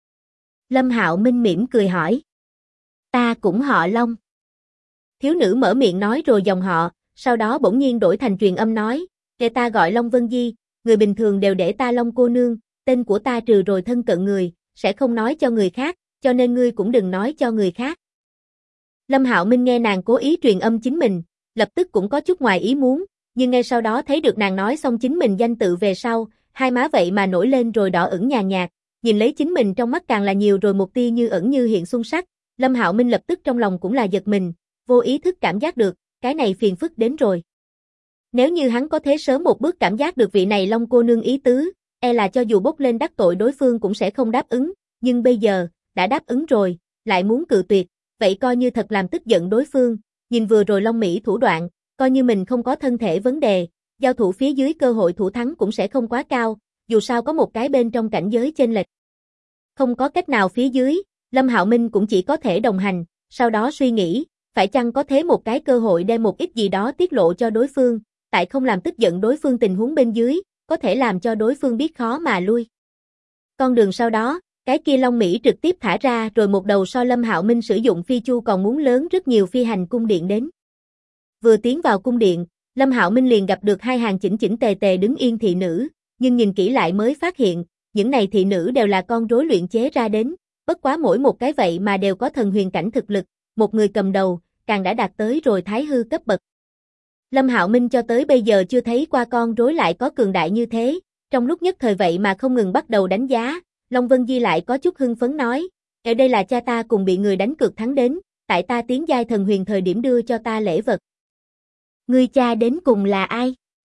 Lâm Hạo Minh mỉm cười hỏi. Ta cũng họ Long. Thiếu nữ mở miệng nói rồi dòng họ, sau đó bỗng nhiên đổi thành truyền âm nói, để ta gọi Long Vân Di, người bình thường đều để ta Long cô nương, tên của ta trừ rồi thân cận người, sẽ không nói cho người khác, cho nên ngươi cũng đừng nói cho người khác. Lâm Hạo Minh nghe nàng cố ý truyền âm chính mình, lập tức cũng có chút ngoài ý muốn, nhưng ngay sau đó thấy được nàng nói xong chính mình danh tự về sau, hai má vậy mà nổi lên rồi đỏ ửng nhàn nhạt, nhìn lấy chính mình trong mắt càng là nhiều rồi một tia như ẩn như hiện xuân sắc, Lâm Hạo Minh lập tức trong lòng cũng là giật mình, vô ý thức cảm giác được, cái này phiền phức đến rồi. Nếu như hắn có thể sớm một bước cảm giác được vị này Long cô nương ý tứ, e là cho dù bốc lên đắc tội đối phương cũng sẽ không đáp ứng, nhưng bây giờ, đã đáp ứng rồi, lại muốn cự tuyệt, vậy coi như thật làm tức giận đối phương, nhìn vừa rồi Long Mỹ thủ đoạn, coi như mình không có thân thể vấn đề, giao thủ phía dưới cơ hội thủ thắng cũng sẽ không quá cao, dù sao có một cái bên trong cảnh giới chênh lệch. Không có cách nào phía dưới, Lâm Hạo Minh cũng chỉ có thể đồng hành, sau đó suy nghĩ, phải chăng có thế một cái cơ hội đem một ít gì đó tiết lộ cho đối phương, tại không làm tức giận đối phương tình huống bên dưới, có thể làm cho đối phương biết khó mà lui. Con đường sau đó, cái kia Long Mỹ trực tiếp thả ra rồi một đầu so Lâm Hạo Minh sử dụng phi chu còn muốn lớn rất nhiều phi hành cung điện đến. Vừa tiến vào cung điện, Lâm Hạo Minh liền gặp được hai hàng chỉnh chỉnh tề tề đứng yên thị nữ, nhưng nhìn kỹ lại mới phát hiện, những này thị nữ đều là con rối luyện chế ra đến, bất quá mỗi một cái vậy mà đều có thần huyền cảnh thực lực, một người cầm đầu, càng đã đạt tới rồi thái hư cấp bậc. Lâm Hạo Minh cho tới bây giờ chưa thấy qua con rối lại có cường đại như thế, trong lúc nhất thời vậy mà không ngừng bắt đầu đánh giá, Long Vân Di lại có chút hưng phấn nói, ở đây là cha ta cùng bị người đánh cược thắng đến, tại ta tiến giai thần huyền thời điểm đưa cho ta lễ vật. Ngươi cha đến cùng là ai?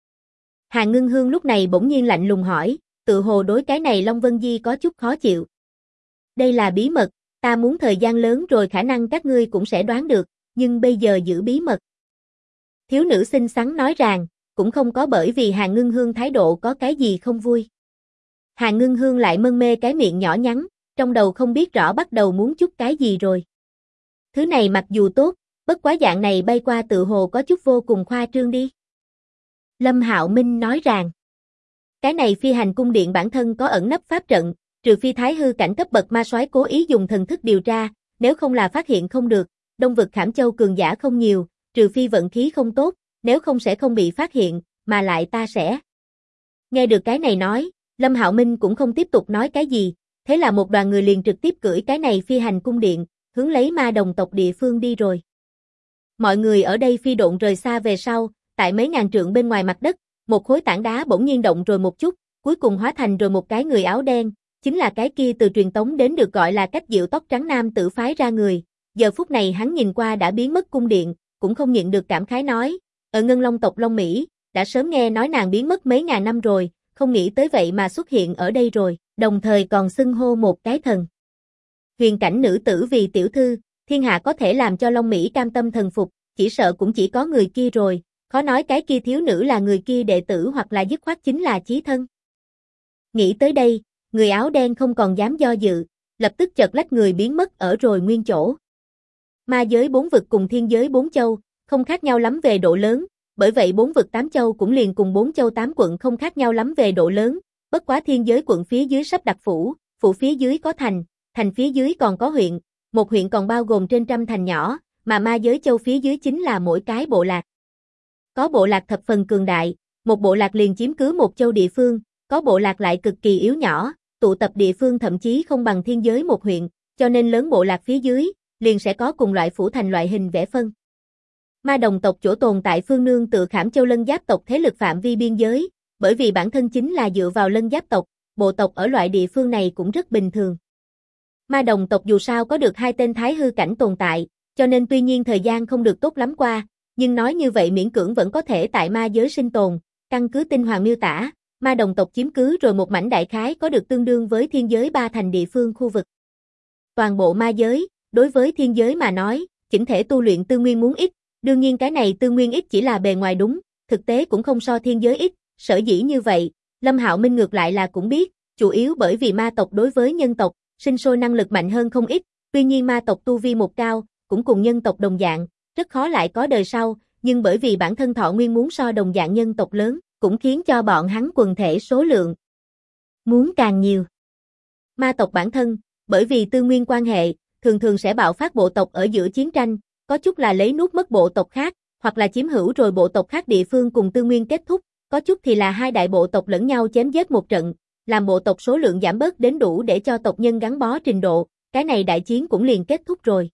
Hà Ngưng Hương lúc này bỗng nhiên lạnh lùng hỏi, tự hồ đối cái này Long Vân Di có chút khó chịu. Đây là bí mật, ta muốn thời gian lớn rồi khả năng các ngươi cũng sẽ đoán được, nhưng bây giờ giữ bí mật. Thiếu nữ xinh xắn nói rằng, cũng không có bởi vì Hà Ngưng Hương thái độ có cái gì không vui. Hà Ngưng Hương lại mân mê cái miệng nhỏ nhắn, trong đầu không biết rõ bắt đầu muốn chút cái gì rồi. Thứ này mặc dù tốt, bất quá dạng này bay qua tự hồ có chút vô cùng khoa trương đi. Lâm Hạo Minh nói rằng, cái này phi hành cung điện bản thân có ẩn nấp pháp trận, trừ phi thái hư cảnh cấp bậc ma soái cố ý dùng thần thức điều tra, nếu không là phát hiện không được, Đông vực Khảm Châu cường giả không nhiều, trừ phi vận khí không tốt, nếu không sẽ không bị phát hiện, mà lại ta sẽ. Nghe được cái này nói, Lâm Hạo Minh cũng không tiếp tục nói cái gì, thế là một đoàn người liền trực tiếp cưỡi cái này phi hành cung điện, hướng lấy ma đồng tộc địa phương đi rồi. Mọi người ở đây phi độn rời xa về sau, tại mấy ngàn trượng bên ngoài mặt đất, một khối tảng đá bỗng nhiên động rồi một chút, cuối cùng hóa thành rồi một cái người áo đen, chính là cái kia từ truyền tống đến được gọi là Cách Diệu tóc trắng nam tử phái ra người. Giờ phút này hắn nhìn qua đã biến mất cung điện, cũng không nhịn được cảm khái nói, ở Ngân Long tộc Long Mỹ, đã sớm nghe nói nàng biến mất mấy ngàn năm rồi, không nghĩ tới vậy mà xuất hiện ở đây rồi, đồng thời còn xưng hô một cái thần. Huyền cảnh nữ tử vì tiểu thư, thiên hạ có thể làm cho Long Mỹ cam tâm thần phục, chỉ sợ cũng chỉ có người kia rồi, khó nói cái kia thiếu nữ là người kia đệ tử hoặc là dứt khoát chính là chí thân. Nghĩ tới đây, người áo đen không còn dám do dự, lập tức chợt lách người biến mất ở rồi nguyên chỗ. Ma giới 4 vực cùng thiên giới 4 châu, không khác nhau lắm về độ lớn, bởi vậy 4 vực 8 châu cũng liền cùng 4 châu 8 quận không khác nhau lắm về độ lớn, bất quá thiên giới quận phía dưới sắp đặt phủ phía dưới có thành phía dưới còn có huyện, một huyện còn bao gồm trên trăm thành nhỏ, mà ma giới châu phía dưới chính là mỗi cái bộ lạc. Có bộ lạc thập phần cường đại, một bộ lạc liền chiếm cứ một châu địa phương, có bộ lạc lại cực kỳ yếu nhỏ, tụ tập địa phương thậm chí không bằng thiên giới một huyện, cho nên lớn bộ lạc phía dưới, liền sẽ có cùng loại phủ thành loại hình vẽ phân. Ma đồng tộc chỗ tồn tại phương nương tự Khảm Châu Lân Giáp tộc thế lực phạm vi biên giới, bởi vì bản thân chính là dựa vào Lân Giáp tộc, bộ tộc ở loại địa phương này cũng rất bình thường. Ma đồng tộc dù sao có được 2 tên thái hư cảnh tồn tại, cho nên tuy nhiên thời gian không được tốt lắm qua, nhưng nói như vậy miễn cưỡng vẫn có thể tại ma giới sinh tồn, căn cứ tinh hoàng miêu tả, ma đồng tộc chiếm cứ rồi một mảnh đại khái có được tương đương với thiên giới 3 thành địa phương khu vực. Toàn bộ ma giới, đối với thiên giới mà nói, chỉnh thể tu luyện tư nguyên muốn ít, đương nhiên cái này tư nguyên ít chỉ là bề ngoài đúng, thực tế cũng không so thiên giới ít, sở dĩ như vậy, Lâm Hạo Minh ngược lại là cũng biết, chủ yếu bởi vì ma tộc đối với nhân tộc, sinh sôi năng lực mạnh hơn không ít, tuy nhiên ma tộc tu vi một cao, cũng cùng nhân tộc đồng dạng, rất khó lại có đời sau, nhưng bởi vì bản thân thọ nguyên muốn so đồng dạng nhân tộc lớn, cũng khiến cho bọn hắn quần thể số lượng muốn càng nhiều. Ma tộc bản thân, bởi vì tư nguyên quan hệ, thường thường sẽ bạo phát bộ tộc ở giữa chiến tranh, có chút là lấy nuốt mất bộ tộc khác, hoặc là chiếm hữu rồi bộ tộc khác địa phương cùng tư nguyên kết thúc, có chút thì là hai đại bộ tộc lẫn nhau chém giết một trận, làm bộ tộc số lượng giảm bớt đến đủ để cho tộc nhân gắn bó trình độ, cái này đại chiến cũng liền kết thúc rồi.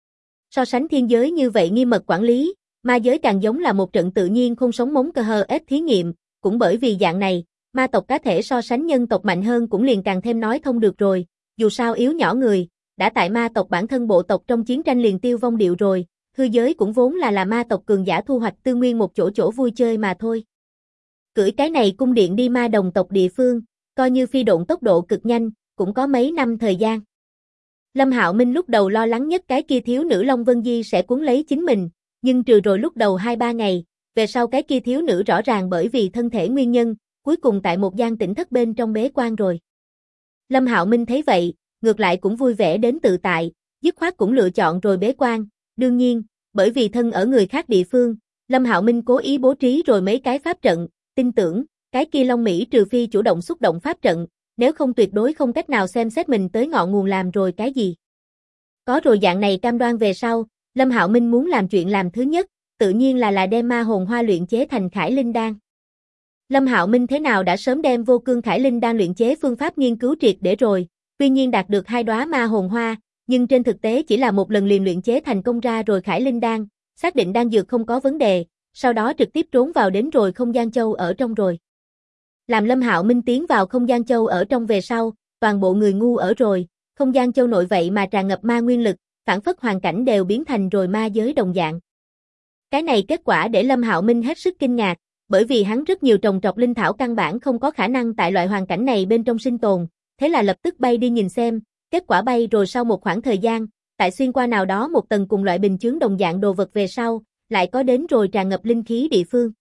So sánh thiên giới như vậy nghiêm mật quản lý, ma giới càng giống là một trận tự nhiên không sống mống cơ hờ ép thí nghiệm, cũng bởi vì dạng này, ma tộc cá thể so sánh nhân tộc mạnh hơn cũng liền càng thêm nói thông được rồi, dù sao yếu nhỏ người, đã tại ma tộc bản thân bộ tộc trong chiến tranh liền tiêu vong điệu rồi, hư giới cũng vốn là ma tộc cường giả thu hoạch tư nguyên một chỗ vui chơi mà thôi. Cưỡi cái này cung điện đi ma đồng tộc địa phương, coi như phi độn tốc độ cực nhanh, cũng có mấy năm thời gian. Lâm Hạo Minh lúc đầu lo lắng nhất cái kia thiếu nữ Long Vân Di sẽ cuốn lấy chính mình, nhưng trừ rồi lúc đầu 2-3 ngày, về sau cái kia thiếu nữ rõ ràng bởi vì thân thể nguyên nhân, cuối cùng tại một gian tỉnh thất bên trong bế quan rồi. Lâm Hạo Minh thấy vậy, ngược lại cũng vui vẻ đến tự tại, dứt khoát cũng lựa chọn rồi bế quan, đương nhiên, bởi vì thân ở người khác địa phương, Lâm Hạo Minh cố ý bố trí rồi mấy cái pháp trận, tin tưởng, cái kia Long Mỹ trừ phi chủ động xúc động pháp trận, nếu không tuyệt đối không cách nào xem xét mình tới ngọn nguồn làm rồi cái gì. Có rồi dạng này cam đoan về sau, Lâm Hạo Minh muốn làm chuyện làm thứ nhất, tự nhiên là đem ma hồn hoa luyện chế thành Khải Linh đan. Lâm Hạo Minh thế nào đã sớm đem vô cương Khải Linh đan luyện chế phương pháp nghiên cứu triệt để rồi, tuy nhiên đạt được 2 đóa ma hồn hoa, nhưng trên thực tế chỉ là một lần liền luyện chế thành công ra rồi Khải Linh đan, xác định đan dược không có vấn đề, sau đó trực tiếp trốn vào đến rồi không gian châu ở trong rồi. Làm Lâm Hạo Minh tiến vào không gian châu ở trong về sau, toàn bộ người ngu ở rồi, không gian châu nội vậy mà tràn ngập ma nguyên lực, phản phất hoàn cảnh đều biến thành rồi ma giới đồng dạng. Cái này kết quả để Lâm Hạo Minh hết sức kinh ngạc, bởi vì hắn rất nhiều trồng trọt linh thảo căn bản không có khả năng tại loại hoàn cảnh này bên trong sinh tồn, thế là lập tức bay đi nhìn xem, kết quả bay rồi sau một khoảng thời gian, tại xuyên qua nào đó một tầng cùng loại bình chướng đồng dạng đồ vật về sau, lại có đến rồi tràn ngập linh khí địa phương.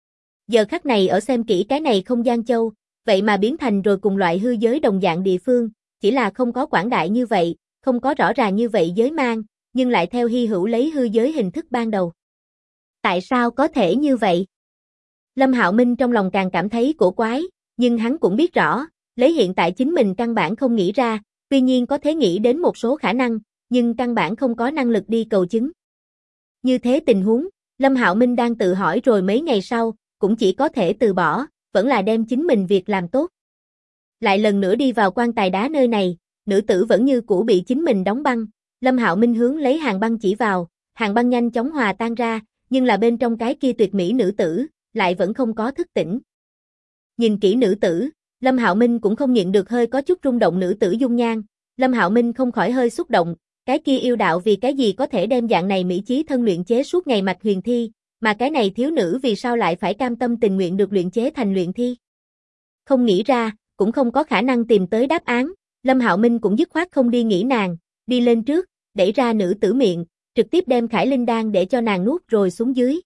Giờ khắc này ở xem kỹ cái này không gian châu, vậy mà biến thành rồi cùng loại hư giới đồng dạng địa phương, chỉ là không có quảng đại như vậy, không có rõ ràng như vậy giới mang, nhưng lại theo hy hữu lấy hư giới hình thức ban đầu. Tại sao có thể như vậy? Lâm Hạo Minh trong lòng càng cảm thấy cổ quái, nhưng hắn cũng biết rõ, lấy hiện tại chính mình căn bản không nghĩ ra, tuy nhiên có thể nghĩ đến một số khả năng, nhưng căn bản không có năng lực đi cầu chứng. Như thế tình huống, Lâm Hạo Minh đang tự hỏi rồi mấy ngày sau, cũng chỉ có thể từ bỏ, vẫn là đem chính mình việc làm tốt. Lại lần nữa đi vào quan tài đá nơi này, nữ tử vẫn như cũ bị chính mình đóng băng, Lâm Hạo Minh hướng lấy hàng băng chỉ vào, hàng băng nhanh chóng hòa tan ra, nhưng là bên trong cái kia tuyệt mỹ nữ tử, lại vẫn không có thức tỉnh. Nhìn kỹ nữ tử, Lâm Hạo Minh cũng không nhịn được hơi có chút rung động nữ tử dung nhan, Lâm Hạo Minh không khỏi hơi xúc động, cái kia yêu đạo vì cái gì có thể đem dạng này mỹ chí thân luyện chế suốt ngày mạch huyền thi, mà cái này thiếu nữ vì sao lại phải cam tâm tình nguyện được luyện chế thành luyện thi. Không nghĩ ra, cũng không có khả năng tìm tới đáp án, Lâm Hạo Minh cũng dứt khoát không đi nghĩ nàng, đi lên trước, đẩy ra nữ tử miệng, trực tiếp đem Khải Linh đan để cho nàng nuốt rồi xuống dưới.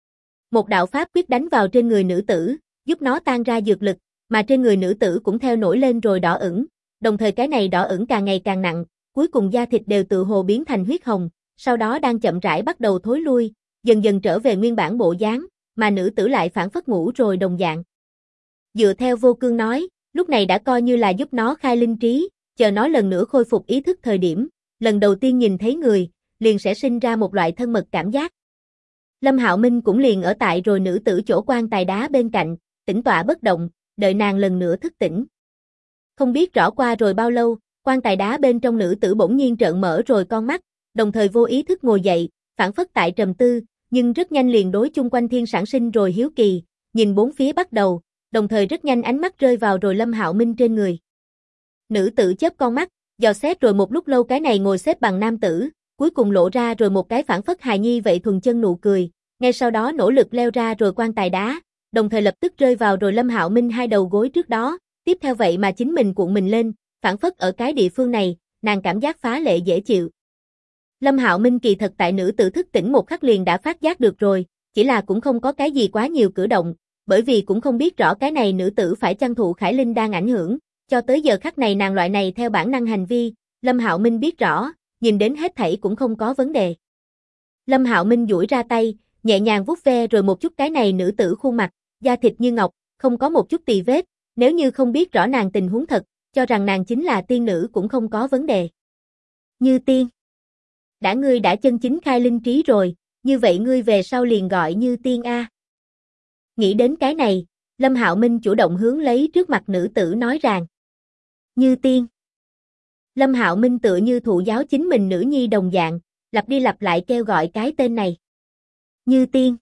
Một đạo pháp quyết đánh vào trên người nữ tử, giúp nó tan ra dược lực, mà trên người nữ tử cũng theo nổi lên rồi đỏ đồng thời cái này đỏ ửng càng ngày càng nặng, cuối cùng da thịt đều tự hồ biến thành huyết hồng, sau đó đang chậm rãi bắt đầu thối lui, dần dần trở về nguyên bản bộ dáng, mà nữ tử lại phản phất ngủ rồi đồng dạng. Dựa theo Vô Cương nói, lúc này đã coi như là giúp nó khai linh trí, chờ nó lần nữa khôi phục ý thức thời điểm, lần đầu tiên nhìn thấy người, liền sẽ sinh ra một loại thân mật cảm giác. Lâm Hạo Minh cũng liền ở tại rồi nữ tử chỗ quan tài đá bên cạnh, tĩnh tọa bất động, đợi nàng lần nữa thức tỉnh. Không biết rõ qua rồi bao lâu, quan tài đá bên trong nữ tử bỗng nhiên trợn mở rồi con mắt, đồng thời vô ý thức ngồi dậy, phản phất tại trầm tư, nhưng rất nhanh liền đối chung quanh thiên sản sinh rồi hiếu kỳ, nhìn bốn phía bắt đầu, đồng thời rất nhanh ánh mắt rơi vào rồi Lâm Hạo Minh trên người. Nữ tử chớp con mắt, dò xét rồi một lúc lâu cái này ngồi xếp bằng nam tử, cuối cùng lộ ra rồi một cái phản phất hài nhi vậy thuần chân nụ cười, ngay sau đó nỗ lực leo ra rồi quan tài đá, đồng thời lập tức rơi vào rồi Lâm Hạo Minh hai đầu gối trước đó, tiếp theo vậy mà chính mình cuộn mình lên, phản phất ở cái địa phương này, nàng cảm giác phá lệ dễ chịu. Lâm Hạo Minh kỳ thật tại nữ tử thức tỉnh một khắc liền đã phát giác được rồi, chỉ là cũng không có cái gì quá nhiều cử động, bởi vì cũng không biết rõ cái này nữ tử phải chăng thụ Khải Linh đang ảnh hưởng, cho tới giờ khắc này nàng loại này theo bản năng hành vi, Lâm Hạo Minh biết rõ, nhìn đến hết thảy cũng không có vấn đề. Lâm Hạo Minh duỗi ra tay, nhẹ nhàng vuốt ve rồi một chút cái này nữ tử khuôn mặt, da thịt như ngọc, không có một chút tì vết, nếu như không biết rõ nàng tình huống thật, cho rằng nàng chính là tiên nữ cũng không có vấn đề. Như tiên. Ngươi đã chân chính khai linh trí rồi, như vậy ngươi về sau liền gọi Như tiên a. Nghĩ đến cái này, Lâm Hạo Minh chủ động hướng lấy trước mặt nữ tử nói rằng. Như tiên. Lâm Hạo Minh tựa như thụ giáo chính mình nữ nhi đồng dạng, lặp đi lặp lại kêu gọi cái tên này. Như tiên.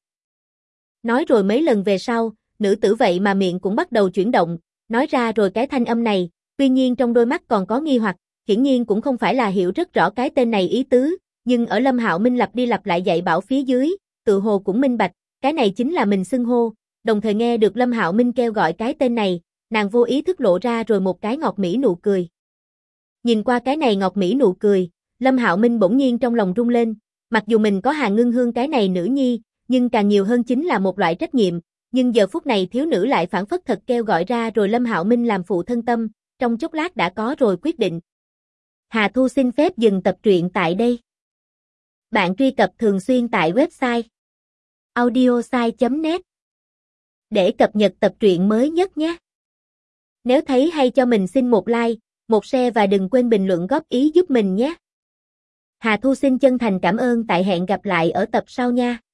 Nói rồi mấy lần về sau, nữ tử vậy mà miệng cũng bắt đầu chuyển động, nói ra rồi cái thanh âm này, tuy nhiên trong đôi mắt còn có nghi hoặc, hiển nhiên cũng không phải là hiểu rất rõ cái tên này ý tứ, nhưng ở Lâm Hạo Minh lặp đi lặp lại dạy bảo phía dưới, tự hồ cũng minh bạch, cái này chính là mình xưng hô, đồng thời nghe được Lâm Hạo Minh kêu gọi cái tên này, nàng vô ý thức lộ ra rồi một cái ngọt mỹ nụ cười. Nhìn qua cái này ngọt mỹ nụ cười, Lâm Hạo Minh bỗng nhiên trong lòng rung lên, mặc dù mình có Hàn Ngưng Hương cái này nữ nhi, nhưng càng nhiều hơn chính là một loại trách nhiệm, nhưng giờ phút này thiếu nữ lại phản phất thật kêu gọi ra rồi Lâm Hạo Minh làm phụ thân tâm, trong chốc lát đã có rồi quyết định. Hà Thu xin phép dừng tập truyện tại đây. Bạn truy cập thường xuyên tại website audiosai.net để cập nhật tập truyện mới nhất nhé. Nếu thấy hay cho mình xin một like, một share và đừng quên bình luận góp ý giúp mình nhé. Hà Thu xin chân thành cảm ơn, tại hẹn gặp lại ở tập sau nha.